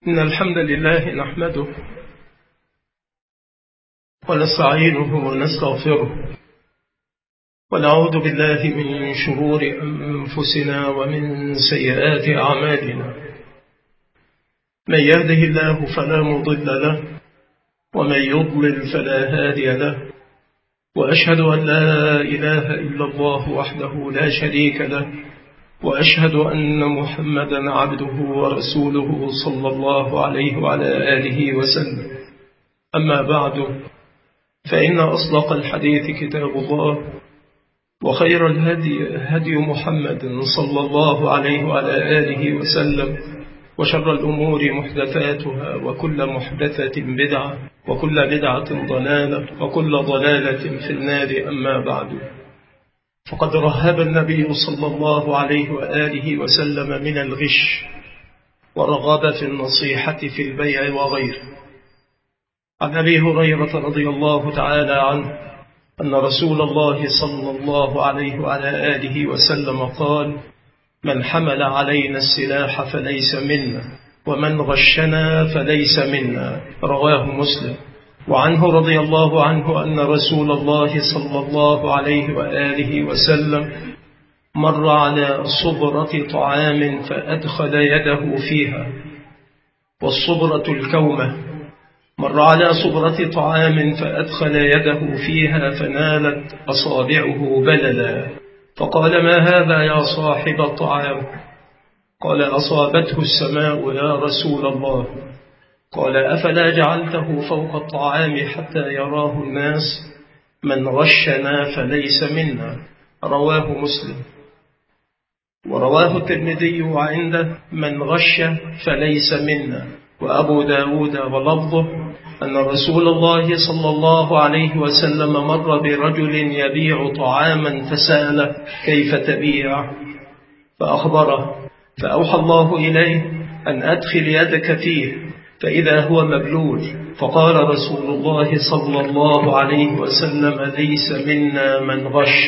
إن الحمد لله نحمده ونستعينه ونستغفره ونعوذ بالله من شرور أنفسنا ومن سيئات أعمالنا. من يهده الله فلا مضل له ومن يضلل فلا هادي له، وأشهد أن لا إله إلا الله وحده لا شريك له، وأشهد أن محمدا عبده ورسوله صلى الله عليه وعلى آله وسلم. أما بعد، فإن أصدق الحديث كتاب الله، وخير الهدي هدي محمد صلى الله عليه وعلى آله وسلم، وشر الأمور محدثاتها، وكل محدثة بدعة، وكل بدعة ضلالة، وكل ضلالة في النار. أما بعد، فقد رهب النبي صلى الله عليه وآله وسلم من الغش، ورغب في النصيحة في البيع وغيره. عن أبي هريرة رضي الله تعالى عنه أن رسول الله صلى الله عليه وعلى آله وسلم قال: من حمل علينا السلاح فليس منا، ومن غشنا فليس منا. رواه مسلم. وعنه رضي الله عنه أن رسول الله صلى الله عليه وآله وسلم مر على صبرة طعام فأدخل يده فيها، والصبرة الكومة. مر على صبرة طعام فأدخل يده فيها فنالت أصابعه بللا، فقال: ما هذا يا صاحب الطعام؟ قال: أصابته السماء يا رسول الله. قال: أفلا جعلته فوق الطعام حتى يراه الناس؟ من غشنا فليس منا. رواه مسلم. ورواه الترمذي عنده: من غش فليس منا. وأبو داود ولفظه أن رسول الله صلى الله عليه وسلم مر برجل يبيع طعاما فسأله: كيف تبيع؟ فأخبره، فأوحى الله إليه أن أدخل يدك فيه فإذا هو مبلول. فقال رسول الله صلى الله عليه وسلم: ليس منا من غش.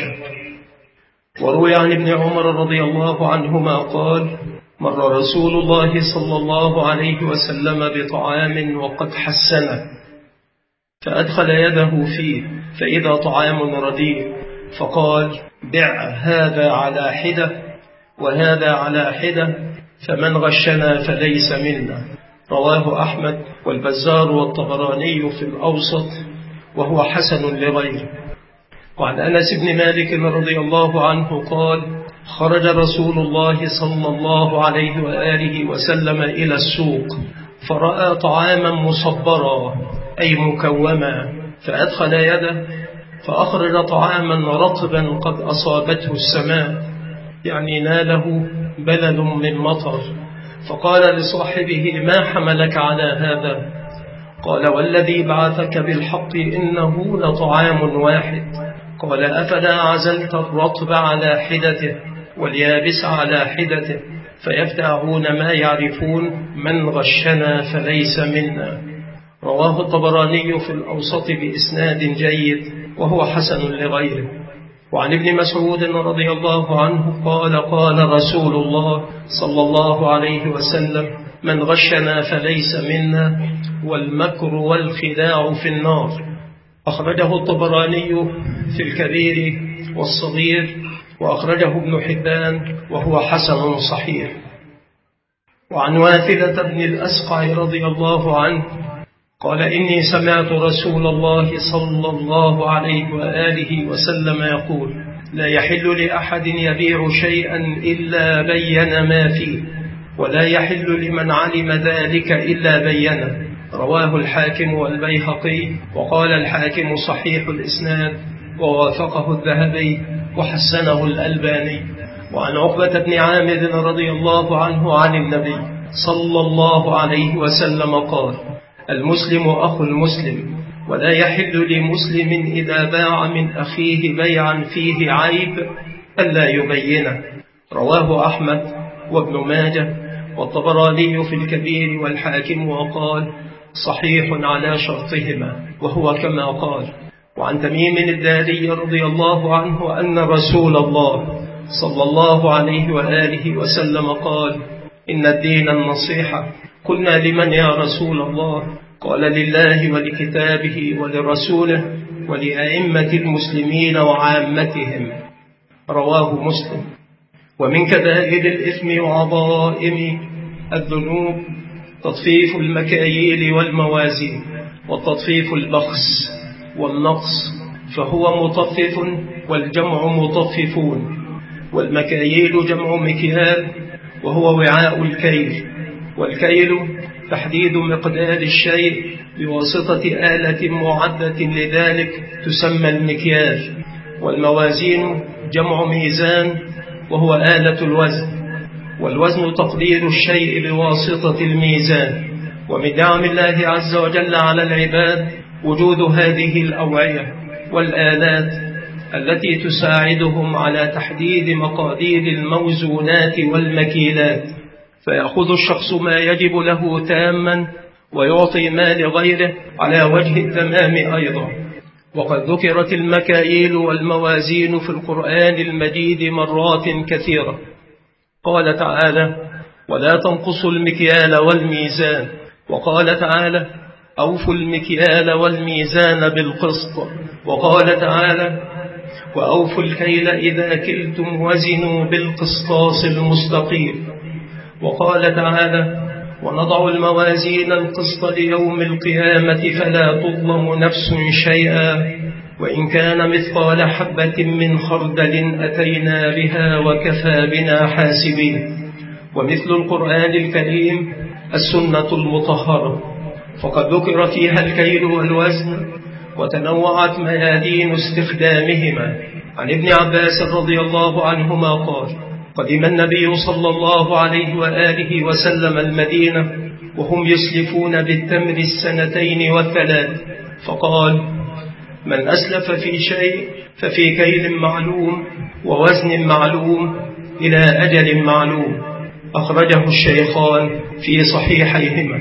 وروي عن ابن عمر رضي الله عنهما قال: مر رسول الله صلى الله عليه وسلم بطعام وقد حسنه، فأدخل يده فيه فإذا طعام رديء، فقال: بع هذا على حدة وهذا على حدة، فمن غشنا فليس منا. رواه أحمد والبزار والطبراني في الأوسط، وهو حسن لغيره. وعن أنس بن مالك رضي الله عنه قال: خرج رسول الله صلى الله عليه وآله وسلم إلى السوق، فرأى طعاما مصبرا أي مكوما، فأدخل يده فأخرج طعاما رطبا قد أصابته السماء، يعني ناله بلل من مطر. فقال لصاحبه: ما حملك على هذا؟ قال: والذي بعثك بالحق إنه لطعام واحد. قال: أفلا عزلت الرطب على حدته واليابس على حدته، فيبتاعون ما يعرفون؟ من غشنا فليس منا. رواه الطبراني في الأوسط بإسناد جيد، وهو حسن لغيره. وعن ابن مسعود رضي الله عنه قال: قال رسول الله صلى الله عليه وسلم: من غشنا فليس منا، والمكر والخداع في النار. أخرجه الطبراني في الكبير والصغير، وأخرجه ابن حبان، وهو حسن صحيح. وعن واثلة بن الأسقع رضي الله عنه قال: إني سمعت رسول الله صلى الله عليه وآله وسلم يقول: لا يحل لأحد يبيع شيئا إلا بين ما فيه، ولا يحل لمن علم ذلك إلا بينه. رواه الحاكم والبيهقي، وقال الحاكم صحيح الإسناد، ووافقه الذهبي وحسنه الألباني. وعن عقبة بن عامر رضي الله عنه عن النبي صلى الله عليه وسلم قال: المسلم أخو المسلم، ولا يحل لمسلم إذا باع من أخيه بيعا فيه عيب ألا يبينه. رواه أحمد وابن ماجه والطبراني في الكبير والحاكم، وقال: صحيح على شرطهما، وهو كما قال. وعن تميم الداري رضي الله عنه أن رسول الله صلى الله عليه وآله وسلم قال: إن الدين النصيحة، قلنا لمن يا رسول الله؟ قال لله ولكتابه ولرسوله ولأئمة المسلمين وعامتهم. رواه مسلم. ومن كبائر الإثم وعظائم الذنوب تطفيف المكاييل والموازين، والتطفيف البخس والنقص، فهو مطفف والجمع مطففون. والمكاييل جمع مكيال، وهو وعاء الكيل. والكيل تحديد مقدار الشيء بواسطة آلة معدة لذلك تسمى المكيال. والموازين جمع ميزان، وهو آلة الوزن. والوزن تقدير الشيء بواسطة الميزان. ومن نعم الله عز وجل على العباد وجود هذه الأوعية والآلات التي تساعدهم على تحديد مقادير الموزونات والمكيلات، فيأخذ الشخص ما يجب له تاما ويعطي ما لغيره على وجه التمام أيضا. وقد ذكرت المكاييل والموازين في القرآن المجيد مرات كثيرة. قال تعالى: ولا تنقصوا المكيال والميزان. وقال تعالى: أوفوا المكيال والميزان بالقسط. وقال تعالى: وأوفوا الكيل إذا كلتم وزنوا بالقسطاس المستقيم. وقال تعالى: ونضع الموازين القسط ليوم القيامة فلا تظلم نفس شيئا وإن كان مثقال حبة من خردل أتينا بها وكفى بنا حاسبين. ومثل القرآن الكريم السنة المطهرة، فقد ذكر فيها الكيل والوزن وتنوعت ميادين استخدامهما. عن ابن عباس رضي الله عنهما قال: قدم النبي صلى الله عليه وآله وسلم المدينة وهم يسلفون بالتمر 2 و3، فقال: من أسلف في شيء ففي كيل معلوم ووزن معلوم إلى أجل معلوم. أخرجه الشيخان في صحيحيهما.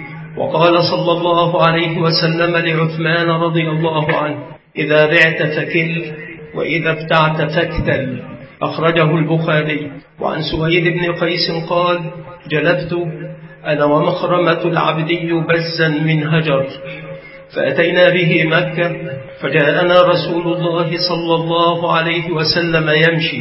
وقال صلى الله عليه وسلم لعثمان رضي الله عنه: إذا بعت فكل وإذا ابتعت فاكتل. أخرجه البخاري. وعن سويد بن قيس قال: جلبت أنا ومخرمة العبدي بزا من هجر، فأتينا به مكة، فجاءنا رسول الله صلى الله عليه وسلم يمشي،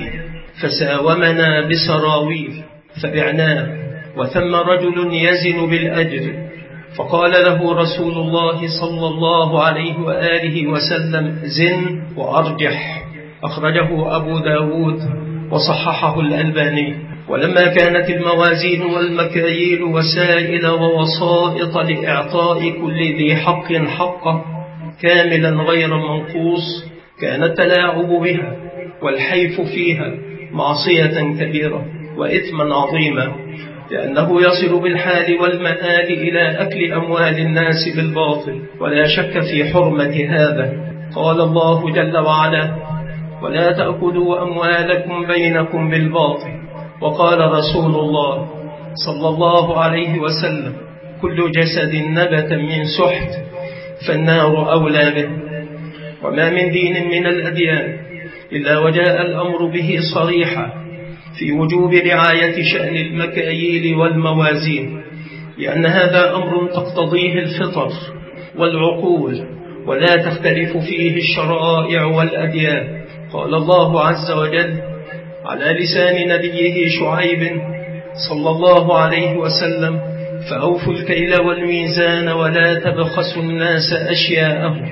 فساومنا بسراويل فبعناه، وثم رجل يزن بالأجر، فقال له رسول الله صلى الله عليه وآله وسلم: زن وأرجح. أخرجه أبو داود وصححه الألباني. ولما كانت الموازين والمكاييل وسائل ووسائط لإعطاء كل ذي حق حقه كاملا غير منقوص، كان التلاعب بها والحيف فيها معصية كبيرة وإثما عظيما، لأنه يصل بالحال والمآل إلى أكل أموال الناس بالباطل، ولا شك في حرمة هذا. قال الله جل وعلا: ولا تأكلوا أموالكم بينكم بالباطل. وقال رسول الله صلى الله عليه وسلم: كل جسد نبت من سحت فالنار أولى به. وما من دين من الأديان إلا وجاء الأمر به صريحا في وجوب رعاية شأن المكاييل والموازين، لأن هذا أمر تقتضيه الفطر والعقول، ولا تختلف فيه الشرائع والأديان. قال الله عز وجل على لسان نبيه شعيب صلى الله عليه وسلم: فأوفوا الكيل والميزان ولا تبخسوا الناس أشياءهم.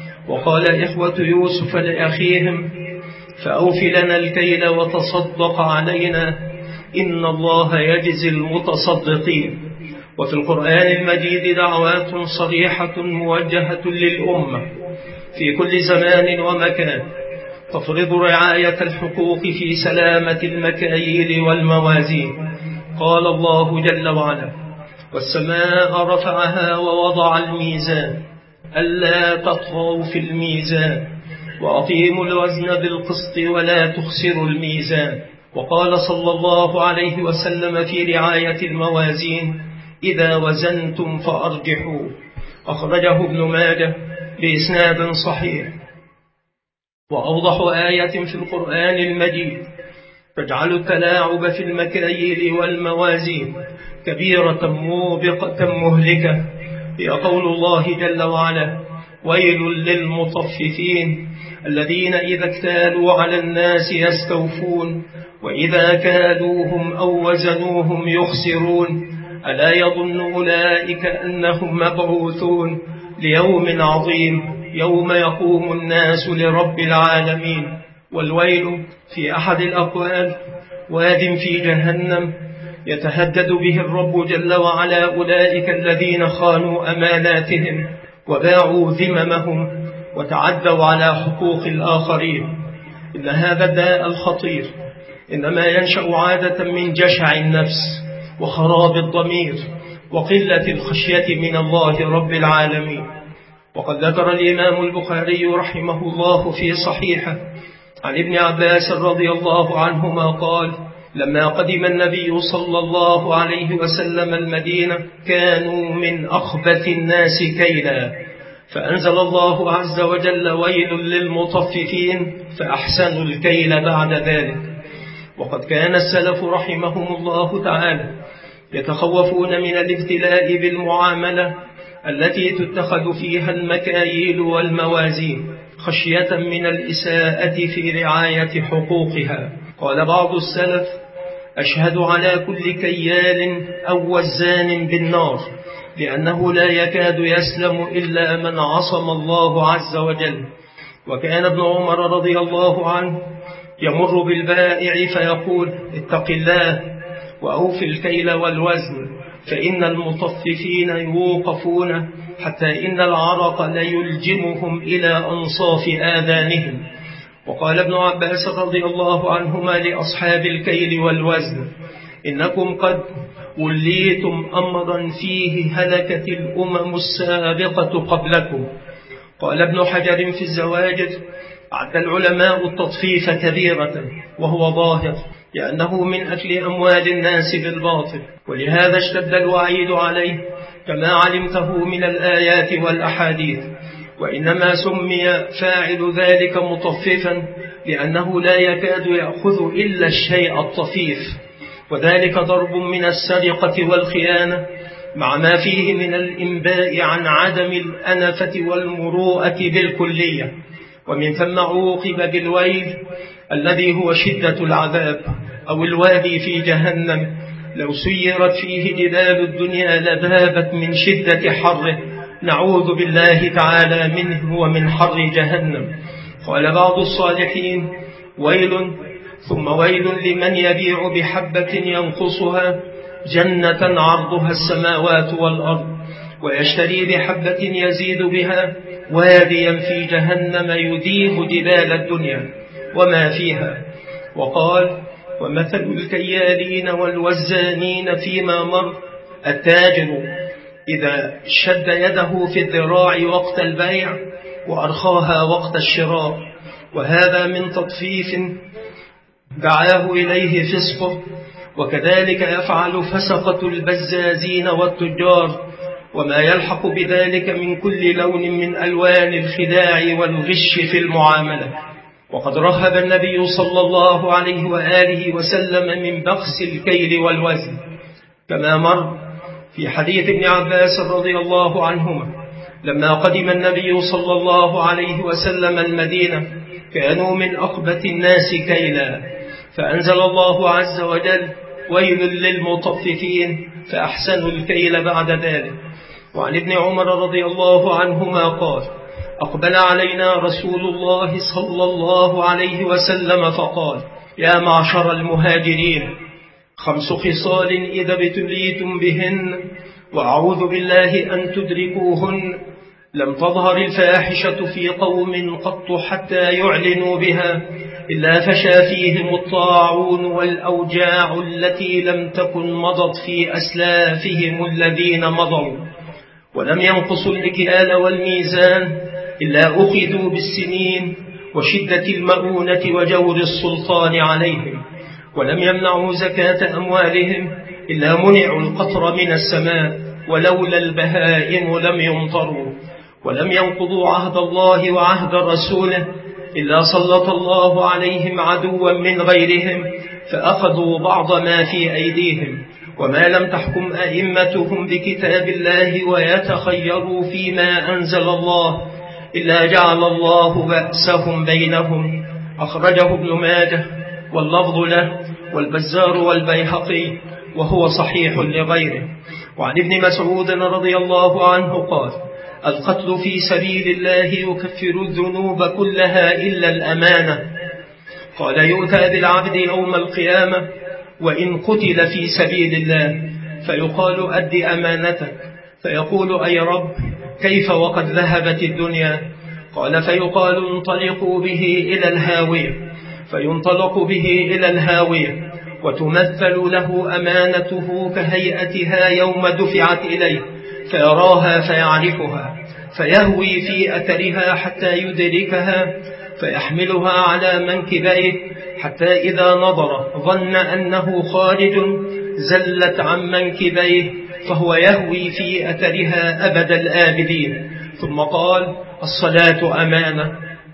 وقال إخوة يوسف لأخيهم: فأوف لنا الكيل وتصدق علينا إن الله يجزي المتصدقين. وفي القرآن المجيد دعوات صريحة موجهة للأمة في كل زمان ومكان تفرض رعاية الحقوق في سلامة المكاييل والموازين. قال الله جل وعلا: والسماء رفعها ووضع الميزان ألا تطغوا في الميزان وأقيموا الوزن بالقسط ولا تخسروا الميزان. وقال صلى الله عليه وسلم في رعاية الموازين: إذا وزنتم فأرجحوا. أخرجه ابن ماجه بإسناد صحيح. وأوضح آية في القرآن المجيد تجعل التلاعب في المكاييل والموازين كبيرة موبقة مهلكة، هي قول الله جل وعلا: ويل للمطففين الذين إذا اكتالوا على الناس يستوفون وإذا كالوهم أو وزنوهم يخسرون ألا يظن أولئك أنهم مبعوثون ليوم عظيم يوم يقوم الناس لرب العالمين. والويل في أحد الأقوال واد في جهنم يتهدد به الرب جل وعلا أولئك الذين خانوا أماناتهم وباعوا ذممهم وتعدوا على حقوق الآخرين. إن هذا الداء الخطير إنما ينشأ عادة من جشع النفس وخراب الضمير وقلة الخشية من الله رب العالمين. وقد ذكر الإمام البخاري رحمه الله في صحيحه عن ابن عباس رضي الله عنهما قال: لما قدم النبي صلى الله عليه وسلم المدينة كانوا من أخبث الناس كيلا، فأنزل الله عز وجل: ويل للمطففين، فأحسنوا الكيل بعد ذلك. وقد كان السلف رحمهم الله تعالى يتخوفون من الابتلاء بالمعاملة التي تتخذ فيها المكاييل والموازين خشية من الإساءة في رعاية حقوقها. قال بعض السلف: أشهد على كل كيال أو وزان بالنار، لأنه لا يكاد يسلم إلا من عصم الله عز وجل. وكان ابن عمر رضي الله عنه يمر بالبائع فيقول: اتق الله وأوف الكيل والوزن، فإن المطففين يوقفون حتى إن العرق ليلجمهم إلى أنصاف آذانهم. وقال ابن عباس رضي الله عنهما لأصحاب الكيل والوزن: إنكم قد وليتم أمرا فيه هلكت الأمم السابقة قبلكم. قال ابن حجر في الزواجر: عد العلماء التطفيف كبيرة وهو ظاهر، لأنه من أكل أموال الناس بالباطل، ولهذا اشتد الوعيد عليه كما علمته من الآيات والأحاديث. وإنما سمي فاعل ذلك مطففا لأنه لا يكاد يأخذ إلا الشيء الطفيف، وذلك ضرب من السرقة والخيانة مع ما فيه من الإنباء عن عدم الأنفة والمروءة بالكلية. ومن ثم عوقب بالويل الذي هو شدة العذاب أو الوادي في جهنم، لو سيرت فيه جبال الدنيا لذابت من شدة حره، نعوذ بالله تعالى منه ومن حر جهنم. قال بعض الصالحين: ويل ثم ويل لمن يبيع بحبة ينقصها جنة عرضها السماوات والأرض، ويشتري بحبة يزيد بها واديا في جهنم يذيب جبال الدنيا وما فيها. وقال: ومثل الكيالين والوزانين فيما مر: التاجر إذا شد يده في الذراع وقت البيع وأرخاها وقت الشراء، وهذا من تطفيف دعاه إليه فسقه. وكذلك يفعل فسقة البزازين والتجار وما يلحق بذلك من كل لون من ألوان الخداع والغش في المعاملة. وقد رهب النبي صلى الله عليه وآله وسلم من بخس الكيل والوزن، كما مر في حديث ابن عباس رضي الله عنهما: لما قدم النبي صلى الله عليه وسلم المدينة كانوا من أخبث الناس كيلا، فأنزل الله عز وجل: ويل للمطففين، فأحسنوا الكيل بعد ذلك. وعن ابن عمر رضي الله عنهما قال: أقبل علينا رسول الله صلى الله عليه وسلم فقال: يا معشر المهاجرين، 5 خصال إذا ابتليتم بهن وأعوذ بالله أن تدركوهن لم تظهر الفاحشة في قوم قط حتى يعلنوا بها إلا فشى فيهم الطاعون والأوجاع التي لم تكن مضت في أسلافهم الذين مضوا، ولم ينقصوا المكيال والميزان إلا أخذوا بالسنين وشدة المؤونة وجور السلطان عليهم، ولم يمنعوا زكاة أموالهم إلا منعوا القطر من السماء، ولولا البهائم لم يمطروا، ولم ينقضوا عهد الله وعهد رسوله إلا سلط الله عليهم عدوا من غيرهم فأخذوا بعض ما في أيديهم، وما لم تحكم أئمتهم بكتاب الله ويتخيروا فيما أنزل الله إلا جعل الله بأسهم بينهم. أخرجه ابن ماجه واللفظ له والبزار والبيهقي وهو صحيح لغيره. وعن ابن مسعود رضي الله عنه قال: القتل في سبيل الله يكفر الذنوب كلها إلا الأمانة. قال: يؤتى بالعبد يوم القيامة وإن قتل في سبيل الله فيقال: أد أمانتك، فيقول: أي رب، كيف وقد ذهبت الدنيا؟ قال: فيقال: انطلقوا به إلى الهاوية، فينطلق به إلى الهاوية وتمثل له أمانته كهيئتها يوم دفعت إليه، فيراها فيعرفها، فيهوي في أثرها حتى يدركها، فيحملها على منكبيه حتى إذا نظر ظن أنه خارج زلت عن منكبيه، فهو يهوي في أثرها أبد الآبدين. ثم قال: الصلاة أمانة،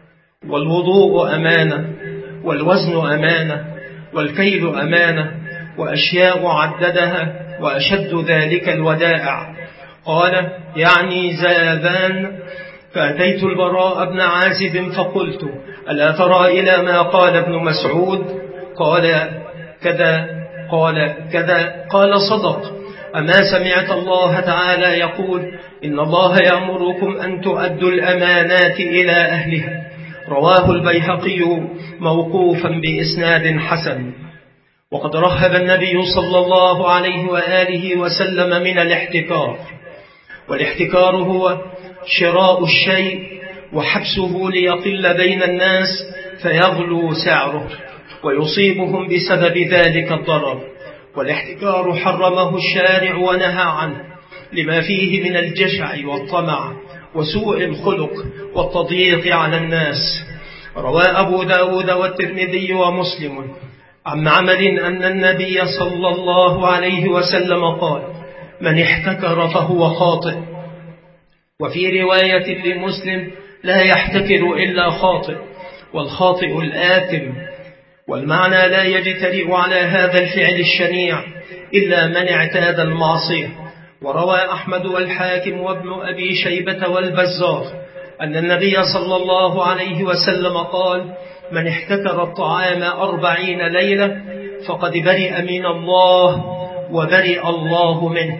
والوضوء أمانة، والوزن أمانة، والكيل أمانة، وأشياء عددها، وأشد ذلك الودائع. قال: يعني زاذان. فأتيت البراء بن عازب فقلت: ألا ترى إلى ما قال ابن مسعود؟ قال: كذا. قال: كذا. قال: صدق. أما سمعت الله تعالى يقول: إن الله يأمركم أن تؤدوا الأمانات إلى أهلها. رواه البيهقي موقوفا بإسناد حسن. وقد رهب النبي صلى الله عليه وآله وسلم من الاحتكار، والاحتكار هو شراء الشيء وحبسه ليقل بين الناس فيغلو سعره ويصيبهم بسبب ذلك الضرر. والاحتكار حرمه الشارع ونهى عنه لما فيه من الجشع والطمع وسوء الخلق والتضييق على الناس. روى أبو داود والترمذي ومسلم عن معمر أن النبي صلى الله عليه وسلم قال: من احتكر فهو خاطئ. وفي رواية لمسلم: لا يحتكر إلا خاطئ، والخاطئ الآثم. والمعنى: لا يجترئ على هذا الفعل الشنيع إلا من اعتاد المعصية. وروى أحمد والحاكم وابن أبي شيبة والبزار أن النبي صلى الله عليه وسلم قال: من احتكر الطعام 40 ليلة فقد برئ من الله وبرئ الله منه.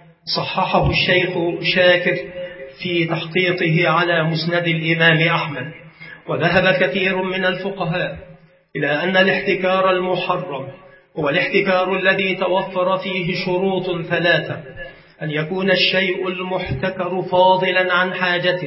صححه الشيخ شاكر في تحقيقه على مسند الإمام أحمد. وذهب كثير من الفقهاء إلى أن الاحتكار المحرم هو الاحتكار الذي توفر فيه شروط 3: أن يكون الشيء المحتكر فاضلا عن حاجته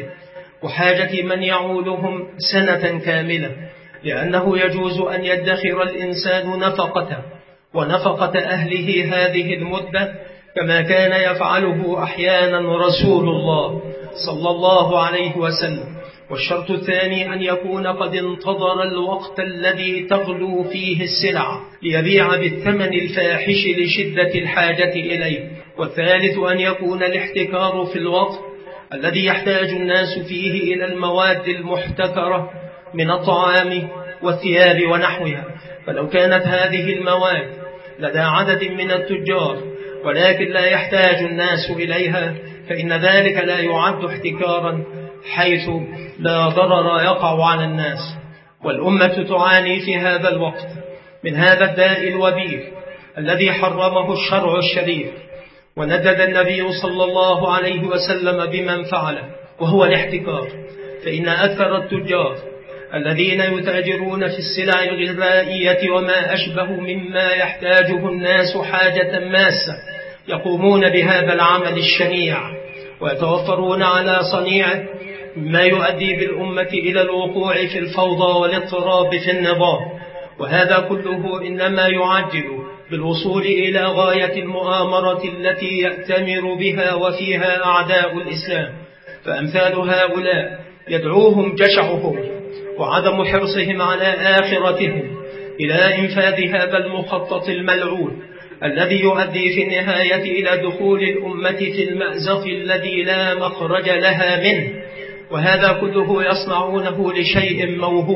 وحاجة من يعولهم سنة كاملة، لأنه يجوز أن يدخر الإنسان نفقته ونفقة أهله هذه المدة كما كان يفعله أحيانا رسول الله صلى الله عليه وسلم. والشرط الثاني أن يكون قد انتظر الوقت الذي تغلو فيه السلع ليبيع بالثمن الفاحش لشدة الحاجة إليه. والثالث أن يكون الاحتكار في الوقت الذي يحتاج الناس فيه إلى المواد المحتكرة من الطعام والثياب ونحوها، فلو كانت هذه المواد لدى عدد من التجار ولكن لا يحتاج الناس إليها فإن ذلك لا يعد احتكارا، حيث لا ضرر يقع على الناس. والأمة تعاني في هذا الوقت من هذا الداء الوبيل الذي حرمه الشرع الشريف، وندد النبي صلى الله عليه وسلم بمن فعله، وهو الاحتكار. فإن أكثر التجار الذين يتاجرون في السلع الغذائية وما أشبه مما يحتاجه الناس حاجة ماسة يقومون بهذا العمل الشنيع ويتوفرون على صنيعه، ما يؤدي بالأمة إلى الوقوع في الفوضى والاضطراب في النظام. وهذا كله إنما يعجل بالوصول إلى غاية المؤامرة التي يأتمر بها وفيها أعداء الإسلام. فأمثال هؤلاء يدعوهم جشعهم وعدم حرصهم على آخرتهم إلى إنفاذ هذا المخطط الملعون الذي يؤدي في النهاية إلى دخول الأمة في المأزق الذي لا مخرج لها منه. وهذا كله يصنعونه لشيء موهوم،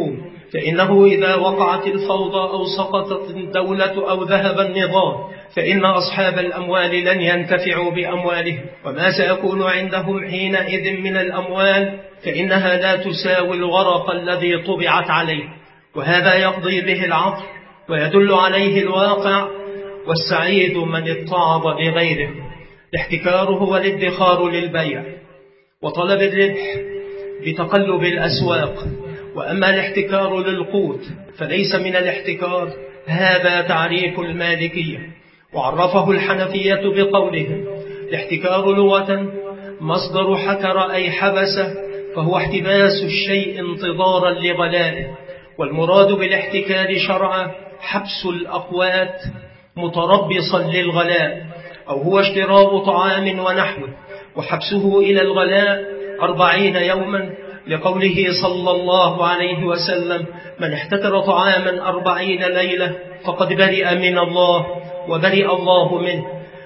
فإنه إذا وقعت الفوضى أو سقطت الدولة أو ذهب النظام فإن أصحاب الأموال لن ينتفعوا بأموالهم، وما سيكون عندهم حينئذ من الأموال فإنها لا تساوي الورق الذي طبعت عليه. وهذا يقضي به العقل ويدل عليه الواقع. والسعيد من اتعظ بغيره. الاحتكار هو الادخار للبيع وطلب الربح بتقلب الأسواق. وأما الاحتكار للقوت فليس من الاحتكار. هذا تعريف المالكية، وعرفه الحنفية بقولهم: الاحتكار لغة مصدر حكر أي حبس، فهو احتباس الشيء انتظارا لغلائه. والمراد بالاحتكار شرعا حبس الأقوات متربصا للغلاء، أو هو اشتراء طعام ونحوه وحبسه إلى الغلاء 40 يوما، لقوله صلى الله عليه وسلم: من احتكر طعاما 40 ليلة فقد برئ من الله وبرئ الله منه.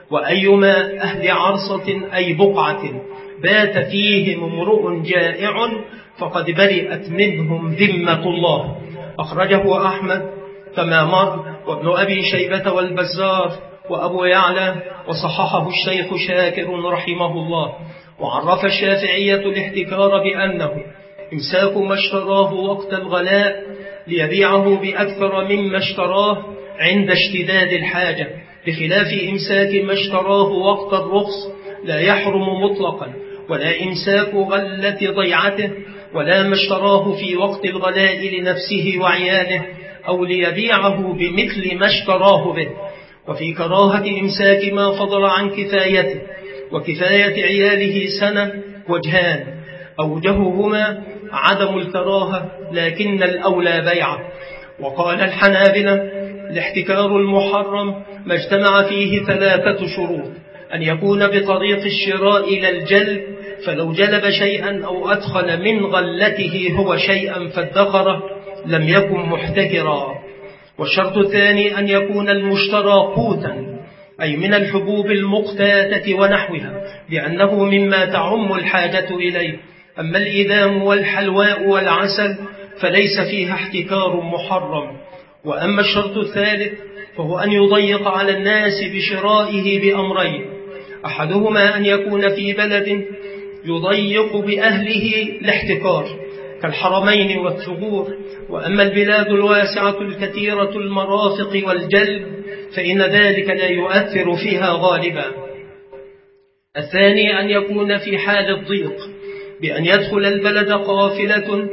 وأيما أهل عرصة أي بقعة بات فيهم امرؤ جائع فقد برئت منهم ذمة الله. أخرجه أحمد كما مر، وابن أبي شيبة والبزار وأبو يعلى، وصححه الشيخ شاكر رحمه الله. وعرف الشافعية الاحتكار بأنه إمساك ما اشتراه وقت الغلاء ليبيعه بأكثر مما اشتراه عند اشتداد الحاجة، بخلاف إمساك ما اشتراه وقت الرخص لا يحرم مطلقا، ولا إمساك غلة ضيعته، ولا ما اشتراه في وقت الغلاء لنفسه وعياله أو ليبيعه بمثل ما اشتراه به. وفي كراهة إمساك ما فضل عن كفايته وكفاية عياله سنة وجهان، أوجههما عدم الكراهة لكن الأولى بيعه. وقال الحنابلة: الاحتكار المحرم ما اجتمع فيه 3 شروط: أن يكون بطريق الشراء إلى الجلب، فلو جلب شيئا أو أدخل من غلته هو شيئا فادخره لم يكن محتكرا. والشرط الثاني أن يكون المشترى قوتا، أي من الحبوب المقتاتة ونحوها، لأنه مما تعم الحاجة إليه. أما الإدام والحلواء والعسل فليس فيها احتكار محرم. وأما الشرط الثالث فهو أن يضيق على الناس بشرائه بأمرين: أحدهما أن يكون في بلد يضيق بأهله الاحتكار كالحرمين والثغور. وأما البلاد الواسعة الكثيرة المرافق والجلب فإن ذلك لا يؤثر فيها غالبا. الثاني أن يكون في حال الضيق بأن يدخل البلد قافلة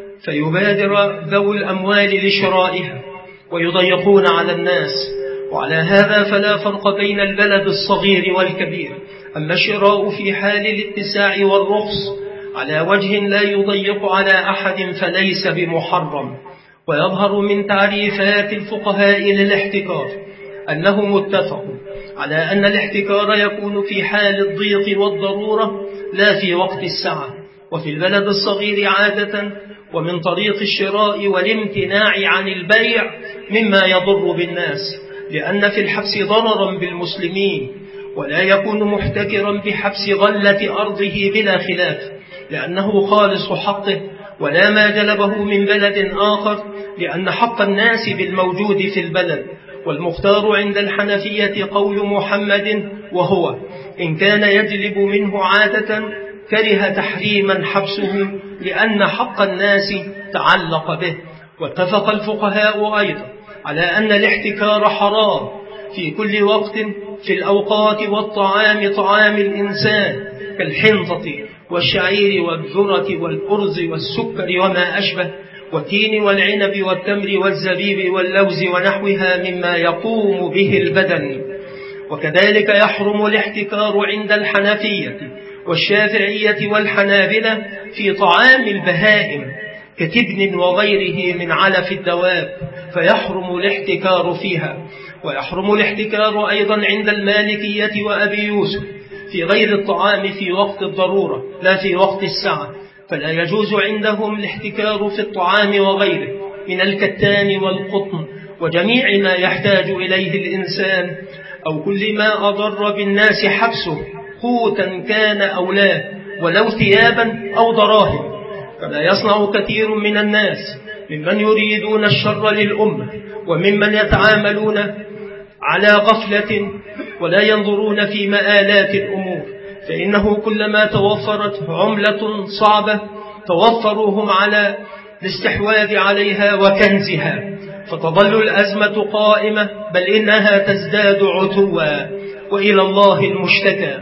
فيبادر ذو الأموال لشرائها ويضيقون على الناس. وعلى هذا فلا فرق بين البلد الصغير والكبير. أما الشراء في حال الاتساع والرخص على وجه لا يضيق على أحد فليس بمحرم. ويظهر من تعريفات الفقهاء للاحتكار أنه متفق على أن الاحتكار يكون في حال الضيق والضرورة لا في وقت السعة، وفي البلد الصغير عادة، ومن طريق الشراء والامتناع عن البيع مما يضر بالناس، لأن في الحبس ضررا بالمسلمين. ولا يكون محتكرا بحبس غلة أرضه بلا خلاف، لأنه خالص حقه ولا ما جلبه من بلد آخر، لأن حق الناس بالموجود في البلد. والمختار عند الحنفية قول محمد، وهو إن كان يجلب منه عادة كره تحريما حبسه لأن حق الناس تعلق به. واتفق الفقهاء أيضا على أن الاحتكار حرام في كل وقت في الأوقات والطعام، طعام الإنسان كالحنطة والشعير والذرة والأرز والسكر وما أشبه، والتين والعنب والتمر والزبيب واللوز ونحوها مما يقوم به البدن. وكذلك يحرم الاحتكار عند الحنفية والشافعية والحنابلة في طعام البهائم كتبن وغيره من علف الدواب، فيحرم الاحتكار فيها. ويحرم الاحتكار أيضا عند المالكية وأبي يوسف في غير الطعام في وقت الضرورة لا في وقت السعة، فلا يجوز عندهم الاحتكار في الطعام وغيره من الكتان والقطن وجميع ما يحتاج إليه الإنسان، أو كل ما أضر بالناس حبسه قوتا كان أو لا، ولو ثيابا أو دراهم، كما يصنع كثير من الناس ممن يريدون الشر للأمة وممن يتعاملون على غفلة ولا ينظرون في مآلات الأمور، فإنه كلما توفرت عملة صعبة توفروهم على الاستحواذ عليها وكنزها، فتظل الأزمة قائمة، بل إنها تزداد عتوا، وإلى الله المشتكى.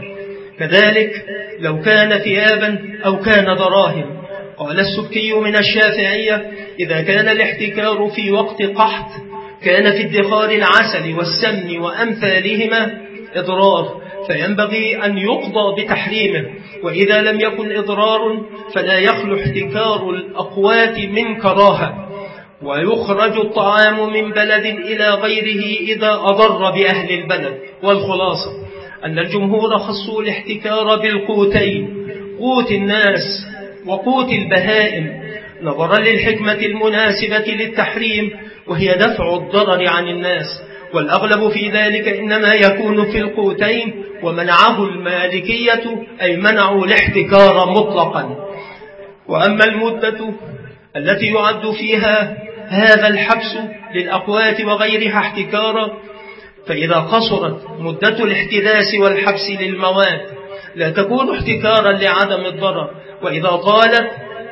كذلك لو كان ثيابا أو كان دراهم. قال السبكي من الشافعية: إذا كان الاحتكار في وقت قحط كان في ادخار العسل والسمن وأمثالهما إضرار، فينبغي أن يقضى بتحريمه، وإذا لم يكن إضرار فلا يخلو احتكار الأقوات من كراهة، ويخرج الطعام من بلد إلى غيره إذا أضر بأهل البلد. والخلاصة أن الجمهور خصوا الاحتكار بالقوتين، قوت الناس وقوت البهائم، نظرا للحكمة المناسبة للتحريم، وهي دفع الضرر عن الناس، والأغلب في ذلك إنما يكون في القوتين، ومنعه المالكية أي منعوا الاحتكار مطلقا. وأما المدة التي يعد فيها هذا الحبس للأقوات وغيرها احتكارا، فإذا قصرت مدة الاحتداث والحبس للمواد لا تكون احتكارا لعدم الضرر، وإذا طالت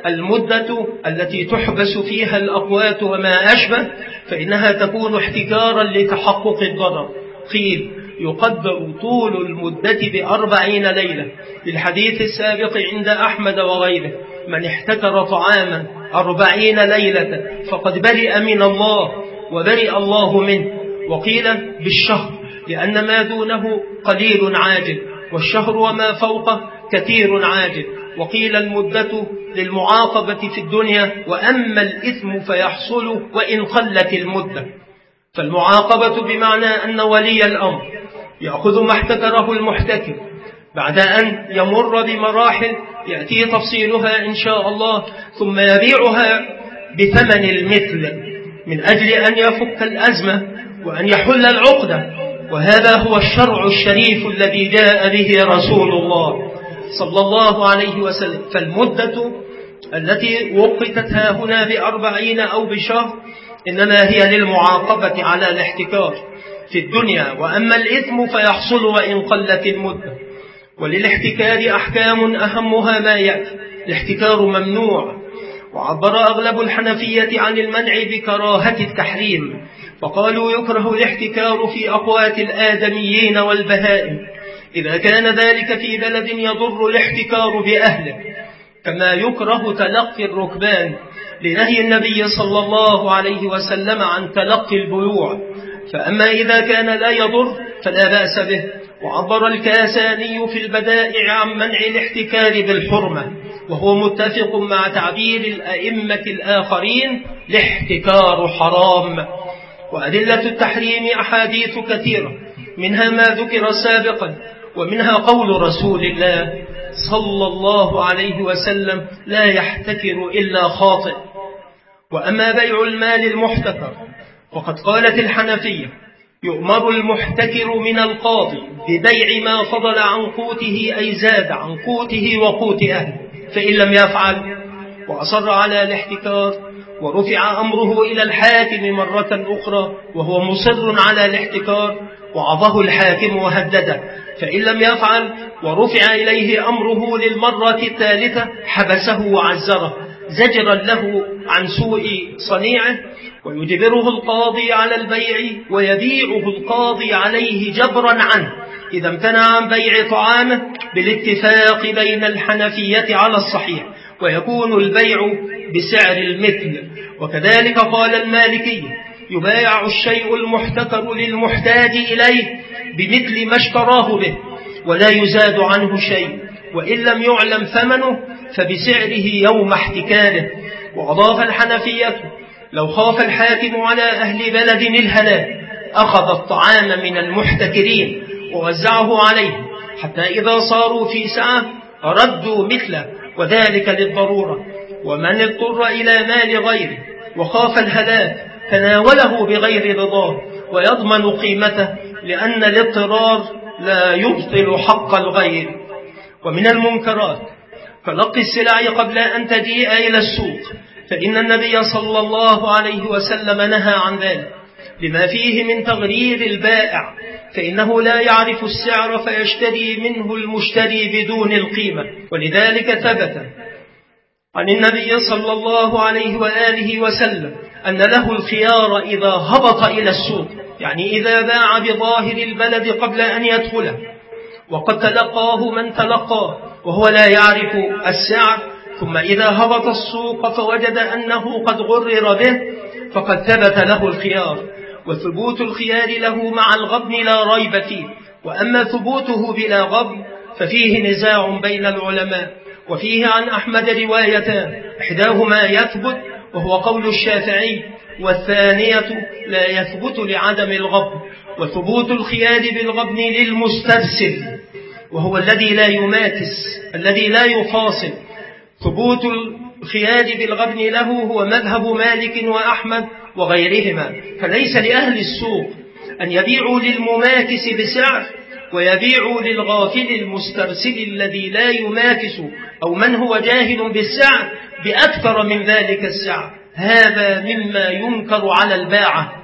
المدة التي تحبس فيها الأقوات وما أشبه فإنها تكون احتكارا لتحقق الضرر. قيل يقدر طول المدة ب40 ليلة، للحديث السابق عند أحمد وغيره: من احتكر طعاما 40 ليلة فقد برئ من الله وبرئ الله منه. وقيل بالشهر، لأن ما دونه قليل عاجل، والشهر وما فوقه كثير عاجل. وقيل المدة للمعاقبة في الدنيا، وأما الإثم فيحصل وإن قلت المدة. فالمعاقبة بمعنى أن ولي الأمر يأخذ ما احتكره المحتكر بعد أن يمر بمراحل يأتي تفصيلها إن شاء الله، ثم يبيعها بثمن المثل من أجل أن يفك الأزمة وأن يحل العقدة. وهذا هو الشرع الشريف الذي جاء به رسول الله صلى الله عليه وسلم. فالمدة التي وقتتها هنا ب40 أو بشهر إنما هي للمعاقبة على الاحتكار في الدنيا، وأما الإثم فيحصل وإن قلت المدة. وللاحتكار أحكام أهمها ما يأتي. الاحتكار ممنوع، وعبر أغلب الحنفية عن المنع بكراهة التحريم، فقالوا يكره الاحتكار في أقوات الآدميين والبهائم إذا كان ذلك في بلد يضر الاحتكار بأهله، كما يكره تلقي الركبان لنهي النبي صلى الله عليه وسلم عن تلقي البيوع. فأما إذا كان لا يضر فلا بأس به. وعبر الكاساني في البدائع عن منع الاحتكار بالحرمة، وهو متفق مع تعبير الأئمة الآخرين: الاحتكار حرام. وأدلة التحريم أحاديث كثيرة، منها ما ذكر سابقا، ومنها قول رسول الله صلى الله عليه وسلم: لا يحتكر إلا خاطئ. وأما بيع المال المحتكر وقد قالت الحنفية: يؤمر المحتكر من القاضي ببيع ما فضل عن قوته أي زاد عن قوته وقوت أهله، فإن لم يفعل وأصر على الاحتكار ورفع أمره إلى الحاكم مرة أخرى وهو مصر على الاحتكار وعظه الحاكم وهدده، فإن لم يفعل ورفع إليه أمره للمرة الثالثة حبسه وعزره زجرا له عن سوء صنيعه، ويجبره القاضي على البيع ويبيعه القاضي عليه جبرا عنه إذا امتنع عن بيع طعامه بالاتفاق بين الحنفية على الصحيح، ويكون البيع بسعر المثل. وكذلك قال المالكي: يبايع الشيء المحتكر للمحتاج إليه بمثل ما اشتراه به ولا يزاد عنه شيء، وإن لم يعلم ثمنه فبسعره يوم احتكاره. وأضاف الحنفية: لو خاف الحاكم على أهل بلد الهلاك أخذ الطعام من المحتكرين ووزعه عليه حتى إذا صاروا في سعة ردوا مثله، وذلك للضرورة. ومن اضطر إلى مال غيره وخاف الهلاك تناوله بغير رضاه ويضمن قيمته، لأن الاضطرار لا يبطل حق الغير. ومن المنكرات تلقي السلع قبل أن تجيء إلى السوق، فإن النبي صلى الله عليه وسلم نهى عن ذلك لما فيه من تغرير البائع، فإنه لا يعرف السعر فيشتري منه المشتري بدون القيمة. ولذلك ثبت عن النبي صلى الله عليه وآله وسلم أن له الخيار إذا هبط إلى السوق، يعني إذا باع بظاهر البلد قبل أن يدخله وقد تلقاه من تلقاه وهو لا يعرف السعر، ثم إذا هبط السوق فوجد أنه قد غرر به فقد ثبت له الخيار. وثبوت الخيار له مع الغبن لا ريب فيه، وأما ثبوته بلا غبن ففيه نزاع بين العلماء، وفيه عن أحمد روايتان، إحداهما يثبت وهو قول الشافعي، والثانية لا يثبت لعدم الغبن. وثبوت الخيار بالغبن للمسترسل وهو الذي لا يماكس الذي لا يفاصل. ثبوت الخيار بالغبن له هو مذهب مالك وأحمد وغيرهما، فليس لأهل السوق أن يبيعوا للمماكس بسعر ويبيعوا للغافل المسترسل الذي لا يماكس أو من هو جاهل بالسعر بأكثر من ذلك السعر. هذا مما ينكر على الباعة،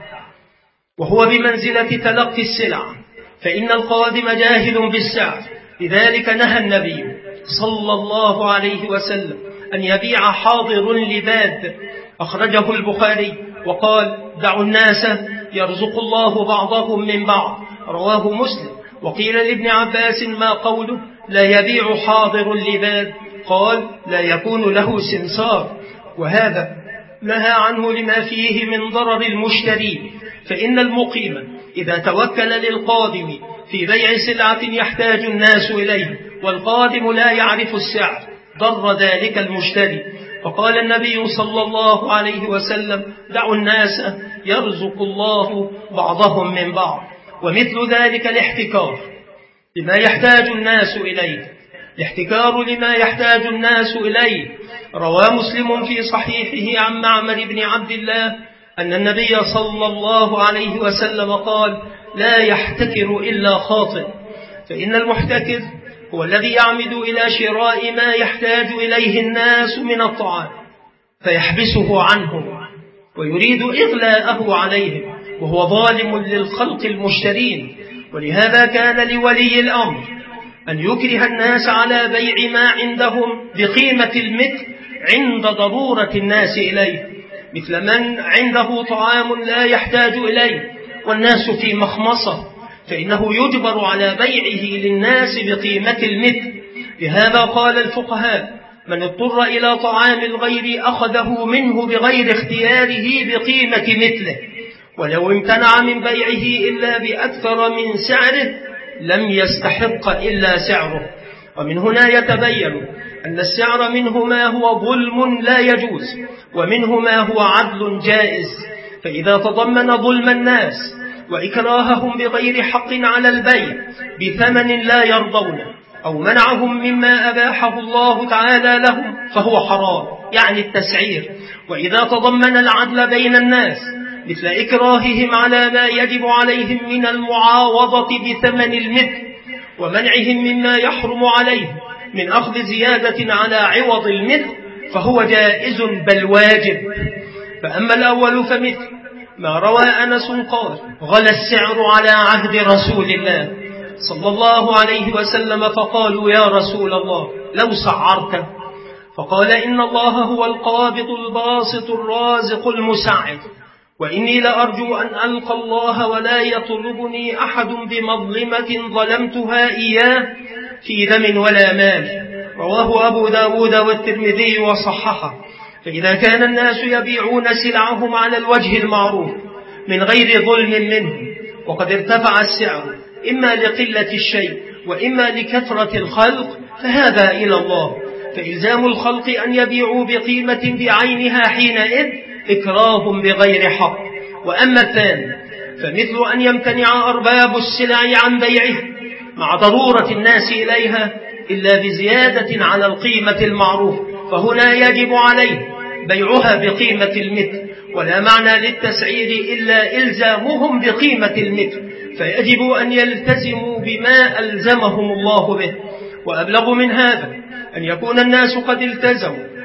وهو بمنزلة تلقي السلع، فإن القادم جاهل بالسعر. لذلك نهى النبي صلى الله عليه وسلم أن يبيع حاضر لباد، أخرجه البخاري، وقال دعوا الناس يرزق الله بعضهم من بعض، رواه مسلم. وقيل لابن عباس ما قوله لا يبيع حاضر لباد؟ قال لا يكون له سمسار، وهذا نهى عنه لما فيه من ضرر المشتري. فإن المقيم إذا توكل للقادم في بيع سلعة يحتاج الناس إليه والقادم لا يعرف السعر ضر ذلك المشتري. فقال النبي صلى الله عليه وسلم دعوا الناس يرزق الله بعضهم من بعض. ومثل ذلك الاحتكار لما يحتاج الناس إليه، الاحتكار لما يحتاج الناس إليه. روى مسلم في صحيحه عن معمر بن عبد الله أن النبي صلى الله عليه وسلم قال لا يحتكر إلا خاطئ، فإن المحتكر هو الذي يعمد إلى شراء ما يحتاج إليه الناس من الطعام فيحبسه عنهم ويريد إغلاءه عليهم، وهو ظالم للخلق المشترين. ولهذا كان لولي الأمر أن يكره الناس على بيع ما عندهم بقيمة المثل عند ضرورة الناس إليه، مثل من عنده طعام لا يحتاج إليه والناس في مخمصة، فإنه يجبر على بيعه للناس بقيمة المثل. لهذا قال الفقهاء من اضطر إلى طعام الغير أخذه منه بغير اختياره بقيمة مثله، ولو امتنع من بيعه إلا بأكثر من سعره لم يستحق إلا سعره. ومن هنا يتبين أن السعر منه ما هو ظلم لا يجوز ومنه ما هو عدل جائز، فإذا تضمن ظلم الناس وإكراههم بغير حق على البيع بثمن لا يرضونه أو منعهم مما أباحه الله تعالى لهم فهو حرام، يعني التسعير. وإذا تضمن العدل بين الناس مثل إكراههم على ما يجب عليهم من المعاوضة بثمن المثل ومنعهم مما يحرم عليهم من أخذ زيادة على عوض المثل فهو جائز بل واجب. فأما الأول فمثل ما روى أنس قال غلى السعر على عهد رسول الله صلى الله عليه وسلم فقالوا يا رسول الله لو سعرت، فقال إن الله هو القابض الباسط الرازق المساعد، وإني لأرجو أن ألقى الله ولا يطلبني أحد بمظلمة ظلمتها إياه في دم ولا مال. رواه أبو داود والترمذي وصححه. فإذا كان الناس يبيعون سلعهم على الوجه المعروف من غير ظلم منهم وقد ارتفع السعر إما لقلة الشيء وإما لكثرة الخلق فهذا إلى الله، فإلزام الخلق أن يبيعوا بقيمة بعينها حينئذ إكراه بغير حق. وأما الثاني فمثل أن يمتنع أرباب السلع عن بيعه مع ضرورة الناس إليها إلا بزيادة على القيمة المعروف، فهنا يجب عليه بيعها بقيمة المثل، ولا معنى للتسعير إلا إلزامهم بقيمة المثل، فيجب أن يلتزموا بما ألزمهم الله به. وأبلغ من هذا أن يكون الناس قد التزموا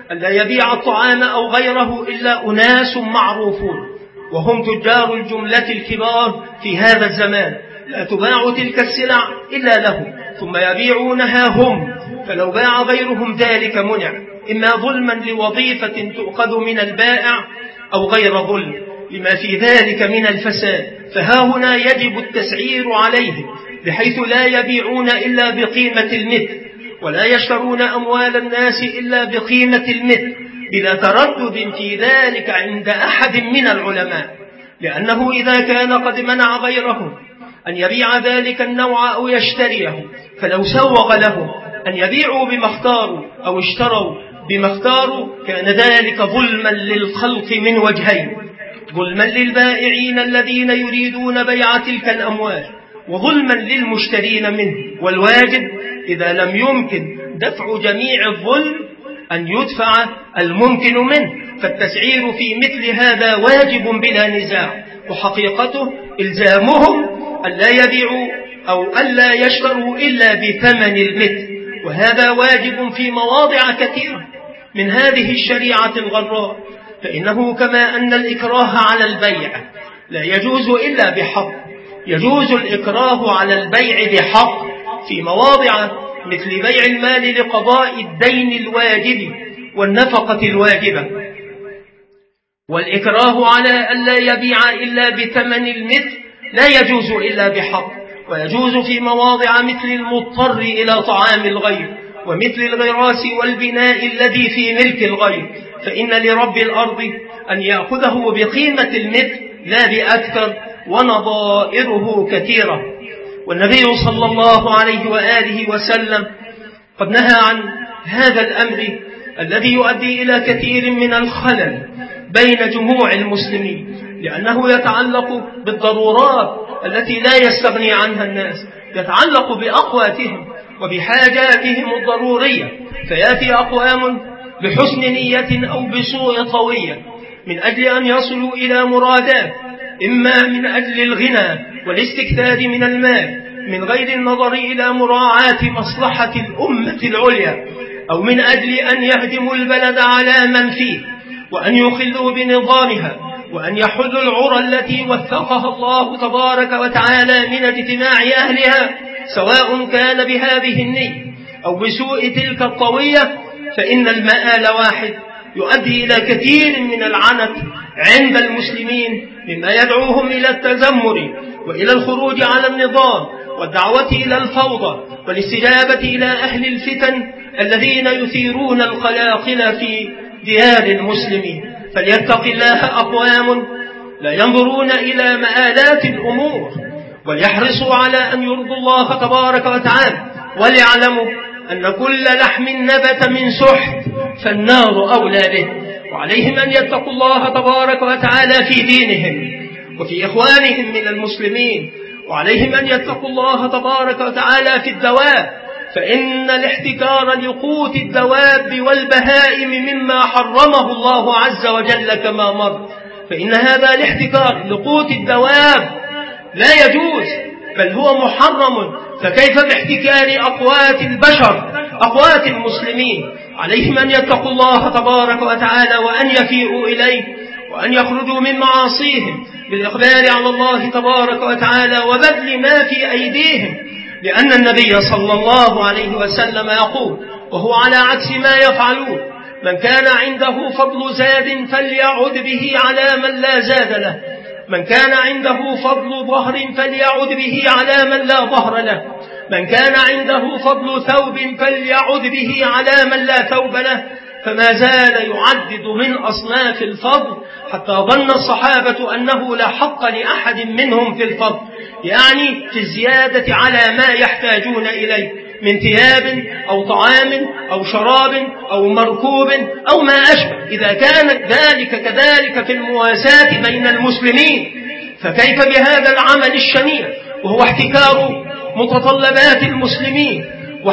ألا يبيع الطعام أو غيره إلا أناس معروفون، وهم تجار الجملة الكبار في هذا الزمان، لا تباع تلك السلع إلا لهم، ثم يبيعونها هم، فلو باع غيرهم ذلك منع، إما ظلما لوظيفة تؤخذ من البائع أو غير ظلم لما في ذلك من الفساد. فها هنا يجب التسعير عليهم بحيث لا يبيعون إلا بقيمة المثل، ولا يشترون أموال الناس إلا بقيمة المثل، بلا تردد في ذلك عند أحد من العلماء، لأنه إذا كان قد منع غيرهم أن يبيع ذلك النوع أو يشتريه، فلو سوغ له أن يبيعوا بما اختاروا أو اشتروا بما اختاروا كان ذلك ظلما للخلق من وجهين: ظلما للبائعين الذين يريدون بيع تلك الأموال، وظلما للمشترين منه. والواجب إذا لم يمكن دفع جميع الظلم أن يدفع الممكن منه، فالتسعير في مثل هذا واجب بلا نزاع، وحقيقته إلزامهم ألا يبيعوا أو ألا يشتروا إلا بثمن المثل، وهذا واجب في مواضع كثيرة من هذه الشريعة الغراء. فإنه كما أن الإكراه على البيع لا يجوز إلا بحق، يجوز الإكراه على البيع بحق في مواضع مثل بيع المال لقضاء الدين الواجب والنفقة الواجبة، والإكراه على ألا يبيع إلا بثمن المثل لا يجوز إلا بحق، ويجوز في مواضع مثل المضطر إلى طعام الغير، ومثل الغراس والبناء الذي في ملك الغير، فإن لرب الأرض أن يأخذه بقيمة المثل لا بأكثر، ونظائره كثيرة. والنبي صلى الله عليه وآله وسلم قد نهى عن هذا الأمر الذي يؤدي إلى كثير من الخلل بين جموع المسلمين، لأنه يتعلق بالضرورات التي لا يستغني عنها الناس، يتعلق بأقواتهم وبحاجاتهم الضرورية، فيأتي أقوام بحسن نية أو بسوء طوية من أجل أن يصلوا إلى مرادات، إما من أجل الغنى والاستكثار من المال من غير النظر إلى مراعاة مصلحة الأمة العليا، أو من أجل أن يهدموا البلد على من فيه، وأن يخلوا بنظامها، وأن يحلوا العرى التي وثقها الله تبارك وتعالى من اجتماع أهلها، سواء كان بهذه النية أو بسوء تلك الطوية، فإن المآل واحد يؤدي إلى كثير من العنت عند المسلمين، مما يدعوهم إلى التذمر وإلى الخروج على النظام والدعوة إلى الفوضى والاستجابة إلى أهل الفتن الذين يثيرون القلاقل في ديار المسلمين. فليتق الله أقوام لا ينظرون إلى مآلات الأمور، وليحرصوا على أن يرضوا الله تبارك وتعالى، وليعلموا أن كل لحم نبت من سحت فالنار أولى به، وعليهم أن يتقوا الله تبارك وتعالى في دينهم وفي إخوانهم من المسلمين، وعليهم أن يتقوا الله تبارك وتعالى في الدواب، فإن الاحتكار لقوت الدواب والبهائم مما حرمه الله عز وجل كما مر، فإن هذا الاحتكار لقوت الدواب لا يجوز بل هو محرم، فكيف باحتكار أقوات البشر أقوات المسلمين؟ عليهم أن يتقوا الله تبارك وتعالى وأن يفيئوا إليه، وأن يخرجوا من معاصيهم بالإقبال على الله تبارك وتعالى وبذل ما في أيديهم، لأن النبي صلى الله عليه وسلم يقول وهو على عكس ما يفعلون: من كان عنده فضل زاد فليعد به على من لا زاد له، من كان عنده فضل ظهر فليعد به على من لا ظهر له، من كان عنده فضل ثوب فليعد به على من لا ثوب له، فما زال يعدد من أصناف الفضل حتى ظن الصحابة أنه لا حق لأحد منهم في الفضل، يعني في الزيادة على ما يحتاجون إليه من ثياب أو طعام أو شراب أو مركوب أو ما أشبه. إذا كان ذلك كذلك في المواساة بين المسلمين، فكيف بهذا العمل الشنيع وهو احتكار متطلبات المسلمين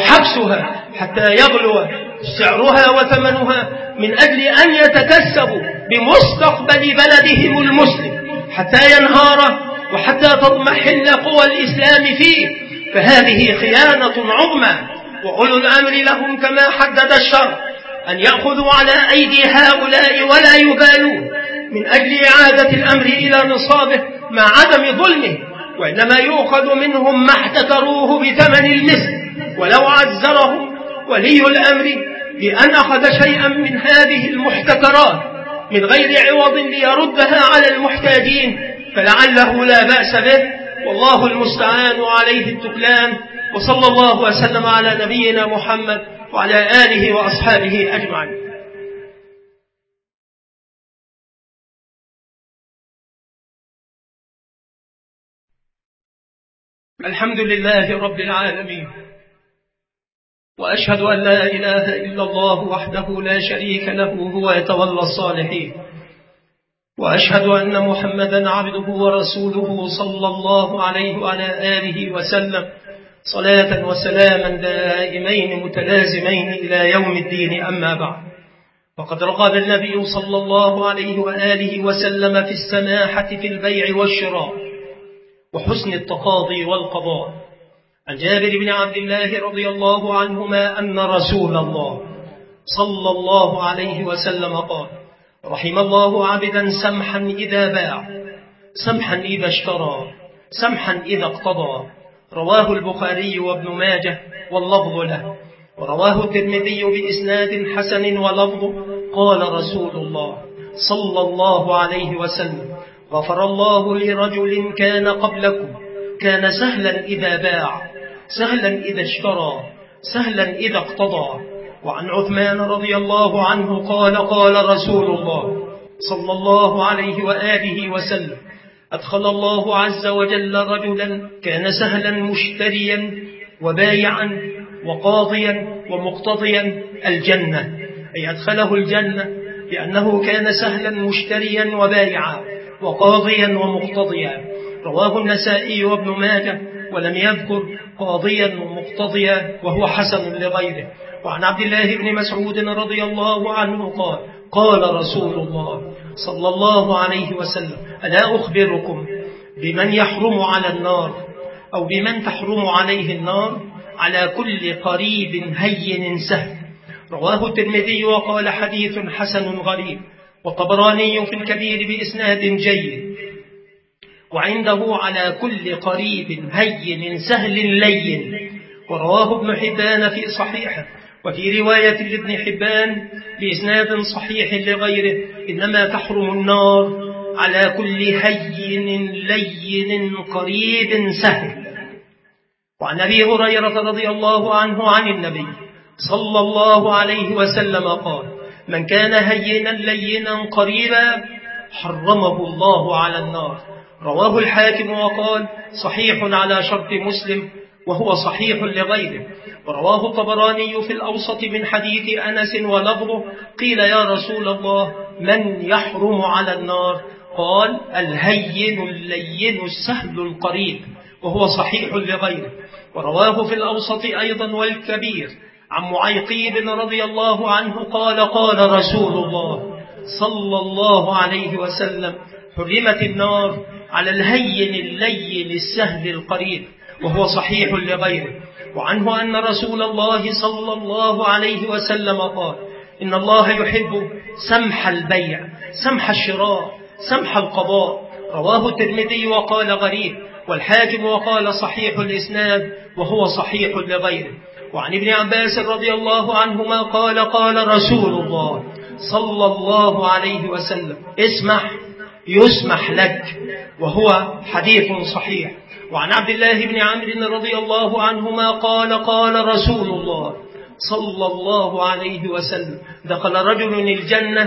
وحبسها حتى يغلو سعرها وثمنها من أجل أن يتكسبوا بمستقبل بلدهم المسلم حتى ينهار وحتى تضمحل قوى الإسلام فيه، فهذه خيانة عظمى، وأولو الأمر لهم كما حدد الشرع أن يأخذوا على أيدي هؤلاء ولا يبالون من أجل إعادة الأمر إلى نصابه مع عدم ظلمه، وإنما يؤخذ منهم ما احتكروه بثمن المثل، ولو عزرهم ولي الأمر بأن أخذ شيئا من هذه المحتكرات من غير عوض ليردها على المحتاجين فلعله لا بأس به، والله المستعان وعليه التكلان. وصلى الله وسلم على نبينا محمد وعلى آله وأصحابه أجمعين. الحمد لله رب العالمين، وأشهد أن لا إله إلا الله وحده لا شريك له هو يتولى الصالحين، وأشهد أن محمدا عبده ورسوله صلى الله عليه وعلى آله وسلم صلاة وسلاما دائمين متلازمين إلى يوم الدين. أما بعد، فقد رغب النبي صلى الله عليه وآله وسلم في السماحة في البيع والشراء وحسن التقاضي والقضاء. عن جابر بن عبد الله رضي الله عنهما أن رسول الله صلى الله عليه وسلم قال: رحم الله عبدا سمحا إذا باع، سمحا إذا اشترى، سمحا إذا اقتضى. رواه البخاري وابن ماجه واللفظ له، ورواه الترمذي بإسناد حسن ولفظه: قال رسول الله صلى الله عليه وسلم: غفر الله لرجل كان قبلكم كان سهلا إذا باع، سهلا إذا اشترى، سهلا إذا اقتضى. وعن عثمان رضي الله عنه قال: قال رسول الله صلى الله عليه وآله وسلم: أدخل الله عز وجل رجلا كان سهلا مشتريا وبايعا وقاضيا ومقتضيا الجنة، أي أدخله الجنة لأنه كان سهلا مشتريا وبايعا وقاضيا ومقتضيا. رواه النسائي وابن ماجه، ولم يذكر قاضيا ومقتضيا، وهو حسن لغيره. وعن عبد الله بن مسعود رضي الله عنه قال: قال رسول الله صلى الله عليه وسلم: ألا أخبركم بمن يحرم على النار أو بمن تحرم عليه النار؟ على كل قريب هين سهل. رواه الترمذي وقال: حديث حسن غريب. والطبراني في الكبير بإسناد جيد. وعنده: على كل قريب هين سهل لين. ورواه ابن حبان في صحيحه. وفي رواية لابن حبان بإسناد صحيح لغيره: إنما تحرم النار على كل هين لين قريب سهل. وعن أبي هريرة رضي الله عنه عن النبي صلى الله عليه وسلم قال: من كان هينا لينا قريبا حرمه الله على النار. رواه الحاكم وقال: صحيح على شرط مسلم، وهو صحيح لغيره. ورواه الطبراني في الأوسط من حديث أنس ولفظه: قيل يا رسول الله من يحرم على النار؟ قال: الهين اللين السهل القريب، وهو صحيح لغيره. ورواه في الأوسط أيضا والكبير عن معيقيب رضي الله عنه قال: قال رسول الله صلى الله عليه وسلم: حرمت النار على الهين اللين السهل القريب، وهو صحيح لغيره. وعنه أن رسول الله صلى الله عليه وسلم قال: إن الله يحب سمح البيع، سمح الشراء، سمح القضاء. رواه الترمذي وقال: غريب. والحاكم وقال: صحيح الإسناد، وهو صحيح لغيره. وعن ابن عباس رضي الله عنهما قال: قال رسول الله صلى الله عليه وسلم: اسمح يسمح لك، وهو حديث صحيح. وعن عبد الله بن عمرو رضي الله عنهما قال: قال رسول الله صلى الله عليه وسلم: دخل رجل الجنة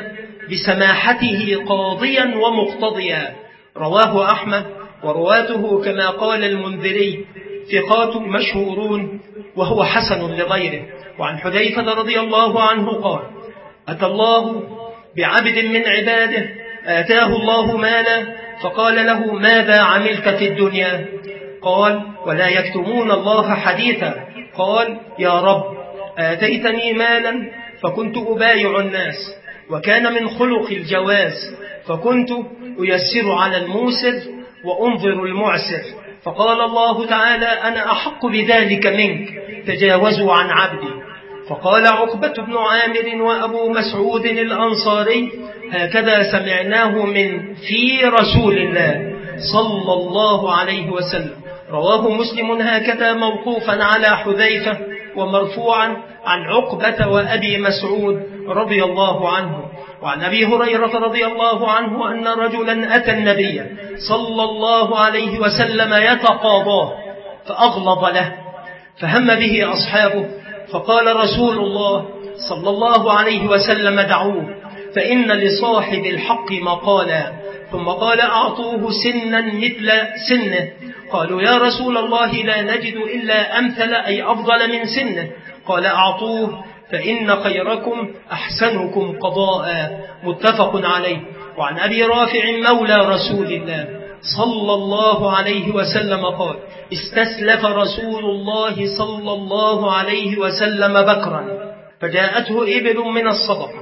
بسماحته قاضيا ومقتضيا. رواه أحمد، ورواته كما قال المنذري ثقات مشهورون، وهو حسن لغيره. وعن حذيفة رضي الله عنه قال: أتى الله بعبد من عباده آتاه الله مالا فقال له: ماذا عملت في الدنيا؟ قال: ولا يكتمون الله حديثا. قال: يا رب آتيتني مالا فكنت أبايع الناس، وكان من خلق الجواز، فكنت أيسر على الموسر وأنظر المعسر، فقال الله تعالى: أنا أحق بذلك منك، تجاوزوا عن عبدي. فقال عقبة بن عامر وأبو مسعود الأنصاري: هكذا سمعناه من في رسول الله صلى الله عليه وسلم. رواه مسلم هكذا موقوفا على حذيفة ومرفوعا عن عقبة وأبي مسعود رضي الله عنه. وعن أبي هريرة رضي الله عنه أن رجلا أتى النبي صلى الله عليه وسلم يتقاضاه فأغلظ له، فهم به أصحابه، فقال رسول الله صلى الله عليه وسلم: دعوه فإن لصاحب الحق مقالا. ثم قال: أعطوه سنا مثل سنه. قالوا: يا رسول الله لا نجد إلا أمثل أي أفضل من سنه. قال: أعطوه فإن خيركم أحسنكم قضاء. متفق عليه. وعن أبي رافع مولى رسول الله صلى الله عليه وسلم قال: استسلف رسول الله صلى الله عليه وسلم بكرا فجاءته إبل من الصدقة،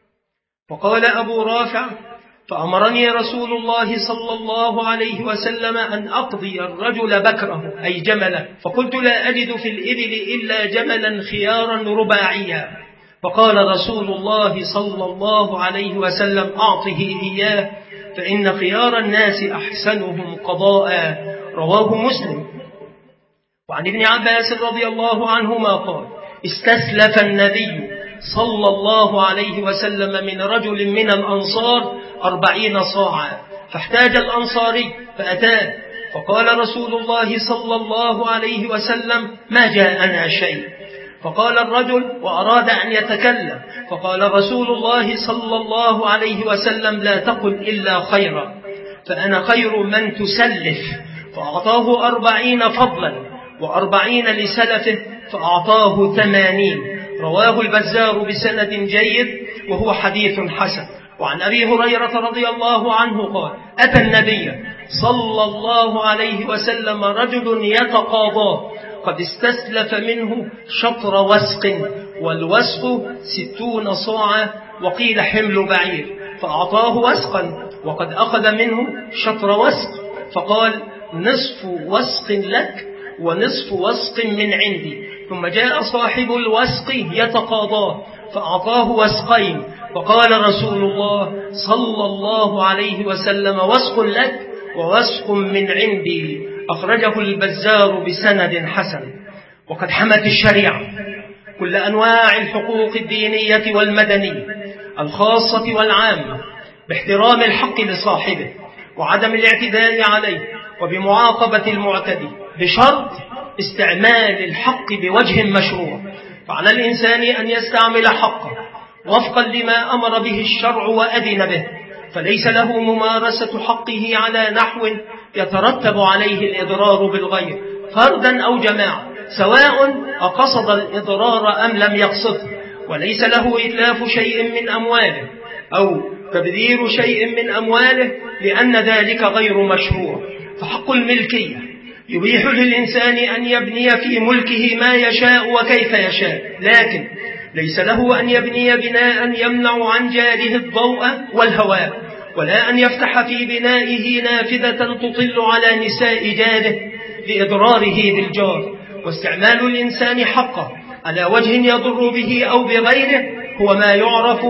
فقال أبو رافع: فأمرني رسول الله صلى الله عليه وسلم أن أقضي الرجل بكره أي جمله، فقلت: لا أجد في الإبل إلا جملا خيارا رباعيا. فقال رسول الله صلى الله عليه وسلم: أعطه إياه فإن خيار الناس أحسنهم قضاء. رواه مسلم. وعن ابن عباس رضي الله عنهما قال: استسلف النبي صلى الله عليه وسلم من رجل من الأنصار 40 صاعا، فاحتاج الأنصاري فأتاه، فقال رسول الله صلى الله عليه وسلم: ما جاءنا شيء. فقال الرجل وأراد أن يتكلم، فقال رسول الله صلى الله عليه وسلم: لا تقل إلا خيرا، فأنا خير من تسلف. فأعطاه 40 فضلا و40 لسلفه، فأعطاه 80. رواه البزار بسند جيد وهو حديث حسن. وعن أبي هريرة رضي الله عنه قال: أتى النبي صلى الله عليه وسلم رجل يتقاضاه قد استسلف منه شطر وسق، والوسق 60 صاعا، وقيل حمل بعير، فأعطاه وسقا وقد أخذ منه شطر وسق، فقال: نصف وسق لك ونصف وسق من عندي. ثم جاء صاحب الوسق يتقاضاه فأعطاه وسقين، فقال رسول الله صلى الله عليه وسلم: وسق لك ووسق من عندي. أخرجه البزار بسند حسن. وقد حمت الشريعة كل أنواع الحقوق الدينية والمدنية الخاصة والعامة باحترام الحق لصاحبه وعدم الاعتداء عليه وبمعاقبة المعتدي، بشرط استعمال الحق بوجه مشروع. فعلى الإنسان أن يستعمل حقه وفقا لما أمر به الشرع وأذن به، فليس له ممارسة حقه على نحو يترتب عليه الإضرار بالغير فردا أو جماعة، سواء أقصد الإضرار أم لم يقصده، وليس له إتلاف شيء من أمواله أو تبذير شيء من أمواله، لأن ذلك غير مشروع. فحق الملكية يبيح للإنسان أن يبني في ملكه ما يشاء وكيف يشاء، لكن ليس له أن يبني بناء يمنع عن جاره الضوء والهواء، ولا أن يفتح في بنائه نافذة تطل على نساء جاره لإضراره بالجار. واستعمال الإنسان حقه على وجه يضر به أو بغيره هو ما يعرف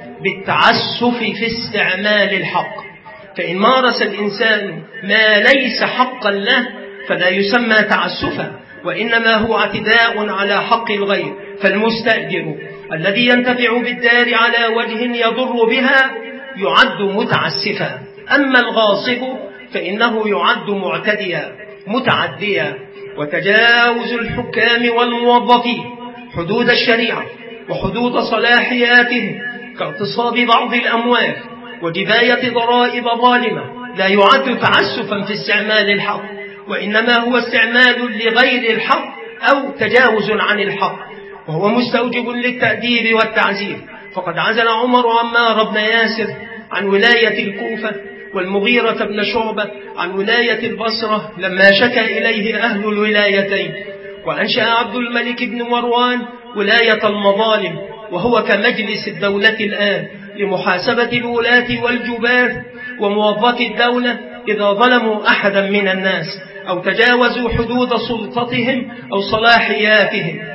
بالتعسف في استعمال الحق. فإن مارس الإنسان ما ليس حقا له فلا يسمى تعسفا، وإنما هو اعتداء على حق الغير. فالمستأجر الذي ينتفع بالدار على وجه يضر بها يعد متعسفا، أما الغاصب فإنه يعد معتديا متعديا. وتجاوز الحكام والموظفين حدود الشريعة وحدود صلاحياتهم كاغتصاب بعض الأموال وجباية ضرائب ظالمة لا يعد تعسفا في استعمال الحق، وإنما هو استعمال لغير الحق أو تجاوز عن الحق، وهو مستوجب للتأديب والتعزير. فقد عزل عمر عمار بن ياسر عن ولاية الكوفة، والمغيرة بن شعبة عن ولاية البصرة لما شكى إليه أهل الولايتين. وأنشأ عبد الملك بن مروان ولاية المظالم، وهو كمجلس الدولة الآن، لمحاسبة الولاة والجباة وموظفي الدولة إذا ظلموا أحدا من الناس أو تجاوزوا حدود سلطتهم أو صلاحياتهم.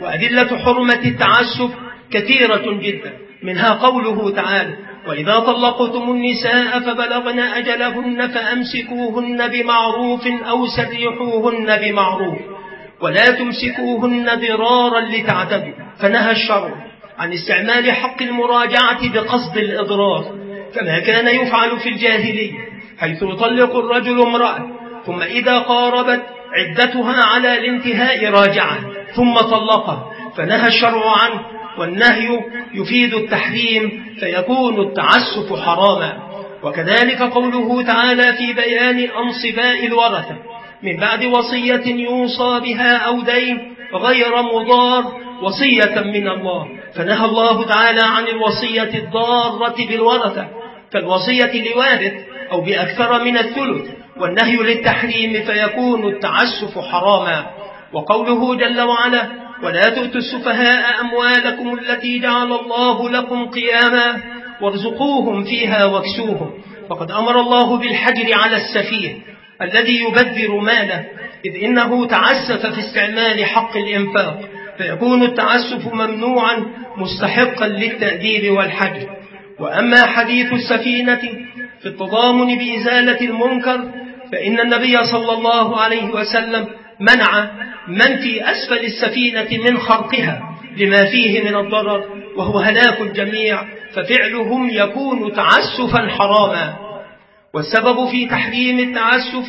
وأدلة حرمة التعسف كثيرة جدا، منها قوله تعالى: وإذا طلقتم النساء فبلغن أجلهن فأمسكوهن بمعروف أو سرحوهن بمعروف ولا تمسكوهن ضرارا لتعتدوا. فنهى الشرع عن استعمال حق المراجعة بقصد الإضرار، كما كان يفعل في الجاهلية، حيث يطلق الرجل امرأة ثم إذا قاربت عدتها على الانتهاء راجعا ثم طلقها، فنهى الشرع عنه، والنهي يفيد التحريم فيكون التعسف حراما. وكذلك قوله تعالى في بيان أنصباء الورثة: من بعد وصية يوصى بها أو دين غير مضار وصية من الله، فنهى الله تعالى عن الوصية الضارة بالورثة كالوصية لوارث أو بأكثر من الثلث، والنهي للتحريم فيكون التعسف حراما. وقوله جل وعلا: ولا تؤتوا السفهاء أموالكم التي جعل الله لكم قياما وارزقوهم فيها واكسوهم، فقد أمر الله بالحجر على السفيه الذي يبذر ماله، إذ إنه تعسف في استعمال حق الإنفاق، فيكون التعسف ممنوعا مستحقا للتأديب والحجر. وأما حديث السفينة في التضامن بإزالة المنكر، فإن النبي صلى الله عليه وسلم منع من في أسفل السفينة من خرقها لما فيه من الضرر وهو هلاك الجميع، ففعلهم يكون تعسفا حراما. والسبب في تحريم التعسف: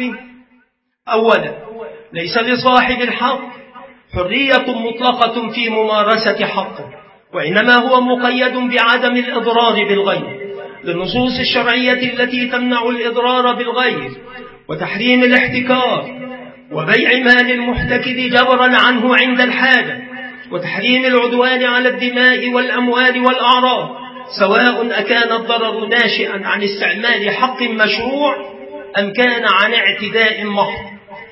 أولا، ليس لصاحب الحق حرية مطلقة في ممارسة حقه، وإنما هو مقيد بعدم الإضرار بالغير للنصوص الشرعية التي تمنع الإضرار بالغير، وتحريم الاحتكار وبيع مال المحتكر جبرا عنه عند الحاجة، وتحريم العدوان على الدماء والأموال والأعراض، سواء أكان الضرر ناشئا عن استعمال حق مشروع أم كان عن اعتداء محض.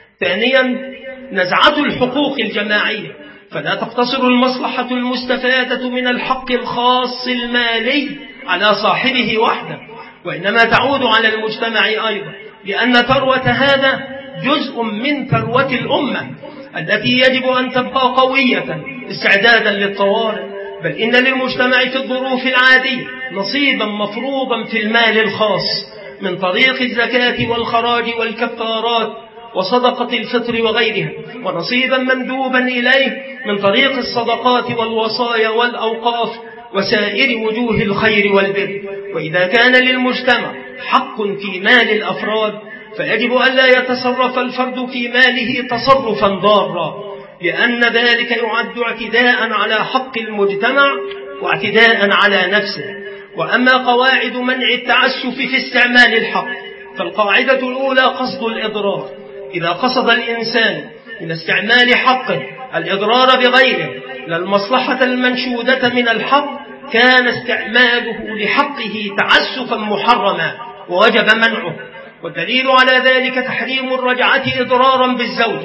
ثانيا، نزعة الحقوق الجماعية، فلا تقتصر المصلحة المستفادة من الحق الخاص المالي على صاحبه وحده، وإنما تعود على المجتمع أيضا، لأن ثروة هذا جزء من ثروة الأمة التي يجب أن تبقى قوية استعدادا للطوارئ، بل إن للمجتمع في الظروف العادية نصيبا مفروضا في المال الخاص من طريق الزكاة والخراج والكفارات وصدقة الفطر وغيرها، ونصيبا مندوبا إليه من طريق الصدقات والوصايا والأوقاف وسائر وجوه الخير والبر. وإذا كان للمجتمع حق في مال الأفراد، فيجب ألا يتصرف الفرد في ماله تصرفا ضارا، لأن ذلك يعد اعتداء على حق المجتمع واعتداء على نفسه. وأما قواعد منع التعسف في استعمال الحق، فالقاعدة الأولى قصد الإضرار. إذا قصد الإنسان من استعمال حقه الإضرار بغيره لا المصلحة المنشودة من الحق، كان استعماله لحقه تعسفا محرما ووجب منعه. والدليل على ذلك تحريم الرجعة إضرارا بالزوجة،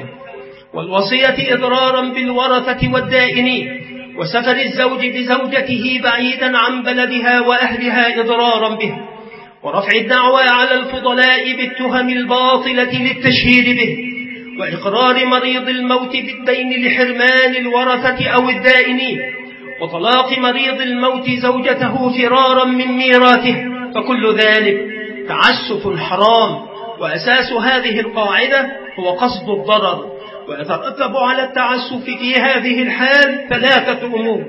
والوصية إضرارا بالورثة والدائنين، وسفر الزوج بزوجته بعيدا عن بلدها وأهلها إضرارا به، ورفع الدعوى على الفضلاء بالتهم الباطلة للتشهير به، وإقرار مريض الموت بالدين لحرمان الورثة أو الدائنين، وطلاق مريض الموت زوجته فرارا من ميراثه، فكل ذلك تعسف حرام. وأساس هذه القاعدة هو قصد الضرر، ويترتب على التعسف في هذه الحال ثلاثة أمور: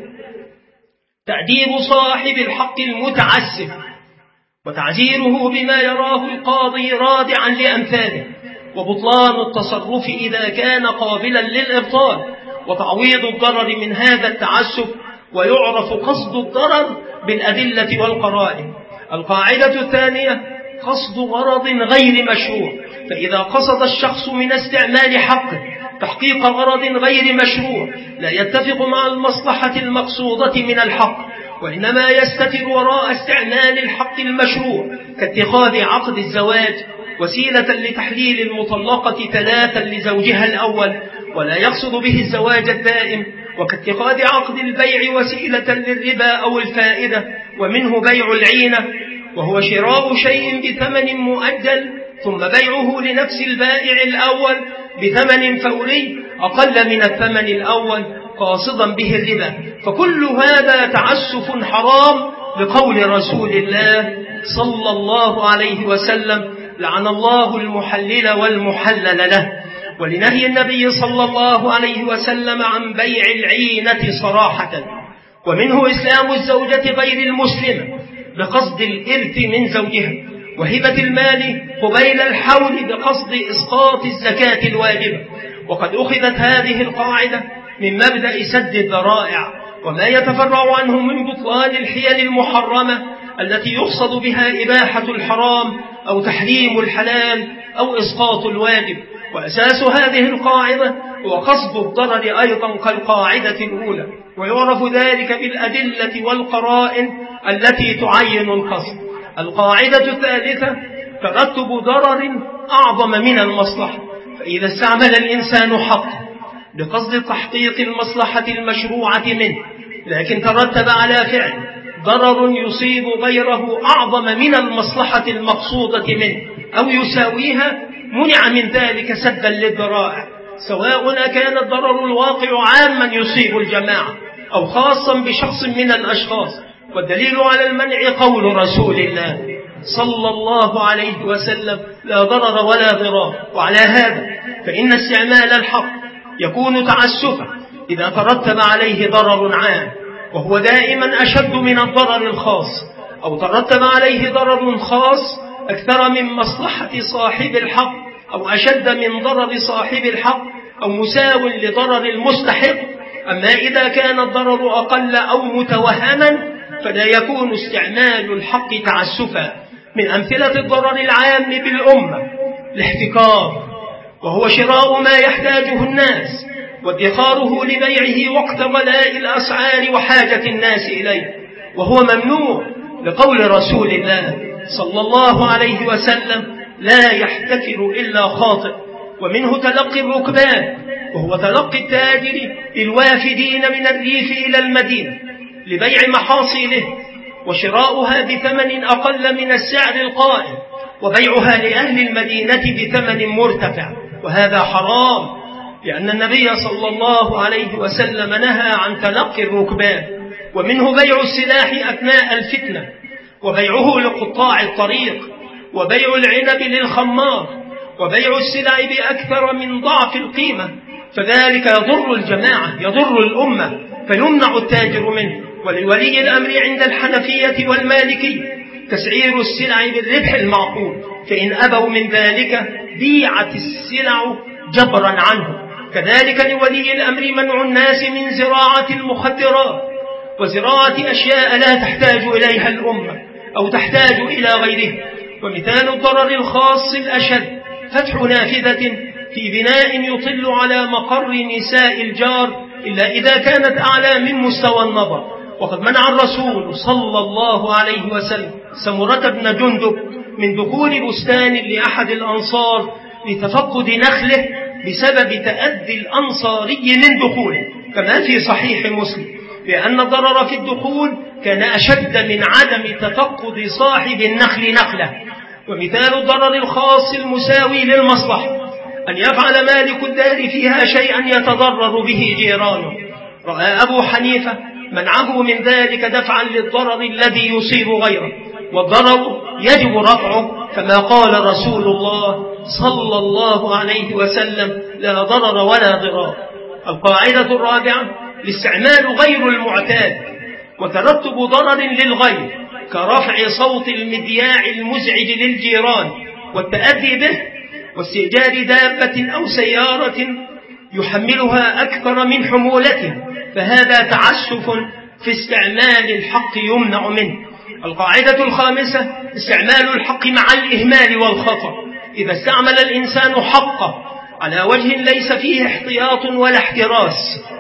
تأديب صاحب الحق المتعسف، وتعزيره بما يراه القاضي رادعا لأمثاله، وبطلان التصرف إذا كان قابلا للإبطال، وتعويض الضرر من هذا التعسف، ويعرف قصد الضرر بالأدلة والقرائن. القاعدة الثانية قصد غرض غير مشروع، فإذا قصد الشخص من استعمال حقه تحقيق غرض غير مشروع لا يتفق مع المصلحة المقصودة من الحق، وإنما يستتر وراء استعمال الحق المشروع، كاتخاذ عقد الزواج وسيلة لتحليل المطلقة ثلاثا لزوجها الأول ولا يقصد به الزواج الدائم، وكاتخاذ عقد البيع وسيلة للربا أو الفائدة، ومنه بيع العينة، وهو شراء شيء بثمن مؤجل ثم بيعه لنفس البائع الأول بثمن فوري أقل من الثمن الأول، قاصدا به الربا، فكل هذا تعسف حرام لقول رسول الله صلى الله عليه وسلم: لعن الله المحلل والمحلل له. ولنهي النبي صلى الله عليه وسلم عن بيع العينة صراحة. ومنه إسلام الزوجة غير المسلمة بقصد الإرث من زوجها، وهبة المال قبيل الحول بقصد إسقاط الزكاة الواجبة. وقد أخذت هذه القاعدة من مبدأ سد الذرائع، وما يتفرع عنه من بطلان الحيل المحرمة التي يقصد بها إباحة الحرام أو تحريم الحلال أو إسقاط الواجب. وأساس هذه القاعدة هو قصد الضرر أيضا كالقاعدة الأولى، ويعرف ذلك بالأدلة والقرائن التي تعين القصد. القاعدة الثالثة: ترتب ضرر أعظم من المصلحة. فإذا استعمل الإنسان حقه بقصد تحقيق المصلحة المشروعة منه، لكن ترتب على فعل ضرر يصيب غيره أعظم من المصلحة المقصودة منه أو يساويها، منع من ذلك سدا للذرائع، سواء كان الضرر الواقع عاما يصيب الجماعة أو خاصا بشخص من الأشخاص. والدليل على المنع قول رسول الله صلى الله عليه وسلم: لا ضرر ولا ضرار. وعلى هذا فإن استعمال الحق يكون تعسفا إذا ترتب عليه ضرر عام، وهو دائما أشد من الضرر الخاص، أو ترتب عليه ضرر خاص أكثر من مصلحة صاحب الحق، أو أشد من ضرر صاحب الحق، أو مساو لضرر المستحق. أما إذا كان الضرر أقل أو متوهما فلا يكون استعمال الحق تعسفا. من أمثلة الضرر العام بالأمة الاحتكار، وهو شراء ما يحتاجه الناس وادخاره لبيعه وقت غلاء الأسعار وحاجة الناس إليه، وهو ممنوع لقول رسول الله صلى الله عليه وسلم: لا يحتكر إلا خاطئ. ومنه تلقي الركبان، وهو تلقي التاجر الوافدين من الريف إلى المدينة لبيع محاصيله وشراؤها بثمن أقل من السعر القائم، وبيعها لأهل المدينة بثمن مرتفع، وهذا حرام، لأن النبي صلى الله عليه وسلم نهى عن تلقي الركبان. ومنه بيع السلاح أثناء الفتنة، وبيعه لقطاع الطريق، وبيع العنب للخمار، وبيع السلع بأكثر من ضعف القيمة، فذلك يضر الجماعة، يضر الأمة، فيمنع التاجر منه. ولولي الأمر عند الحنفية والمالكية تسعير السلع بالربح المعقول، فإن أبوا من ذلك بيعت السلع جبرا عنه. كذلك لولي الأمر منع الناس من زراعة المخدرات وزراعة أشياء لا تحتاج إليها الأمة أو تحتاج إلى غيره. ومثال الضرر الخاص الأشد: فتح نافذة في بناء يطل على مقر نساء الجار إلا إذا كانت أعلى من مستوى النظر. وقد منع الرسول صلى الله عليه وسلم سمرة بن جندب من دخول بستان لأحد الأنصار لتفقد نخله بسبب تأدي الأنصاري من دخوله، كما في صحيح مسلم، لأن الضرر في الدخول كان أشد من عدم تفقد صاحب النخل نخله. ومثال الضرر الخاص المساوي للمصلحة: أن يفعل مالك الدار فيها شيئا يتضرر به جيرانه. رأى أبو حنيفة منعه من ذلك دفعا للضرر الذي يصيب غيره، والضرر يجب رفعه، كما قال رسول الله صلى الله عليه وسلم: لا ضرر ولا ضرار. القاعدة الرابعة: الاستعمال غير المعتاد وترتب ضرر للغير، كرفع صوت المذياع المزعج للجيران والتأذي به، واستئجار دابة أو سيارة يحملها أكثر من حمولته، فهذا تعسف في استعمال الحق يمنع منه. القاعدة الخامسة: استعمال الحق مع الإهمال والخطأ. إذا استعمل الإنسان حقه على وجه ليس فيه احتياط ولا احتراس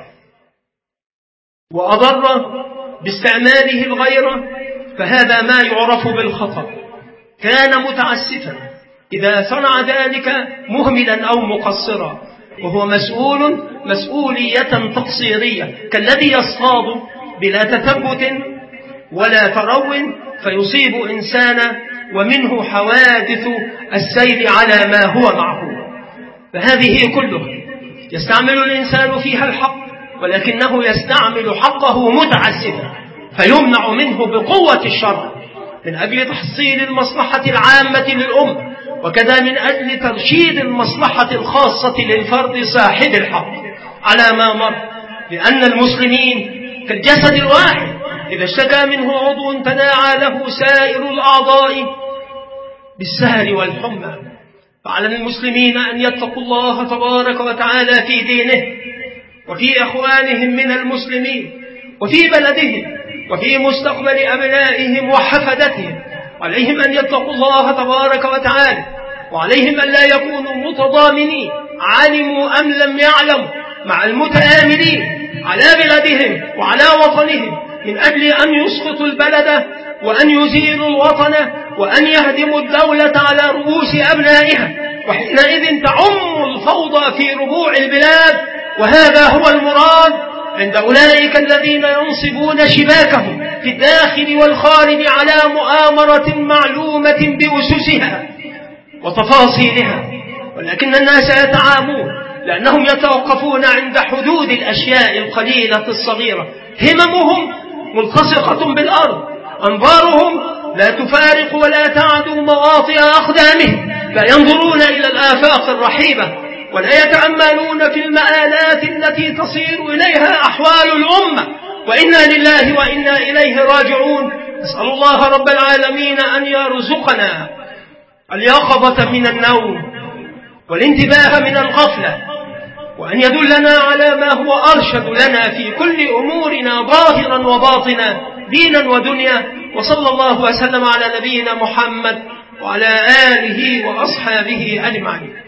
وأضر باستعماله الغير، فهذا ما يعرف بالخطأ. كان متعسفا إذا صنع ذلك مهملا أو مقصرا، وهو مسؤولية تقصيرية، كالذي يصطاد بلا تثبت ولا ترو فيصيب إنسانا، ومنه حوادث السير على ما هو معقول. فهذه كلها يستعمل الإنسان فيها الحق ولكنه يستعمل حقه متعسفا فيمنع منه بقوة الشرع من أجل تحصيل المصلحة العامة للأمة، وكذا من أجل ترشيد المصلحة الخاصة للفرد صاحب الحق على ما مر، لأن المسلمين كالجسد الواحد إذا اشتكى منه عضو تداعى له سائر الأعضاء بالسهر والحمى. فعلى المسلمين أن يتقوا الله تبارك وتعالى في دينه وفي أخوانهم من المسلمين وفي بلدهم وفي مستقبل أبنائهم وحفدتهم. عليهم أن يتقوا الله تبارك وتعالى، وعليهم أن لا يكونوا متضامنين علموا أم لم يعلموا مع المتآمرين على بلادهم وعلى وطنهم من أجل أن يسقطوا البلد وأن يزيلوا الوطن وأن يهدموا الدولة على رؤوس أبنائها، وحينئذ تعم الفوضى في ربوع البلاد. وهذا هو المراد عند أولئك الذين ينصبون شباكهم في الداخل والخارج على مؤامرة معلومة بأسسها وتفاصيلها، ولكن الناس يتعامون لأنهم يتوقفون عند حدود الأشياء القليلة الصغيرة، هممهم ملتصقة بالأرض، أنظارهم لا تفارق ولا تعدو مواطئ أقدامهم، لا ينظرون إلى الآفاق الرحيبة ولا يتأملون في المآلات التي تصير إليها أحوال الأمة، وإنا لله وإنا إليه راجعون. نسأل الله رب العالمين أن يرزقنا اليقظة من النوم والانتباه من الغفلة، وأن يدلنا على ما هو أرشد لنا في كل أمورنا ظاهرا وباطنا دينا ودنيا. وصلى الله وسلم على نبينا محمد وعلى آله وأصحابه أجمعين.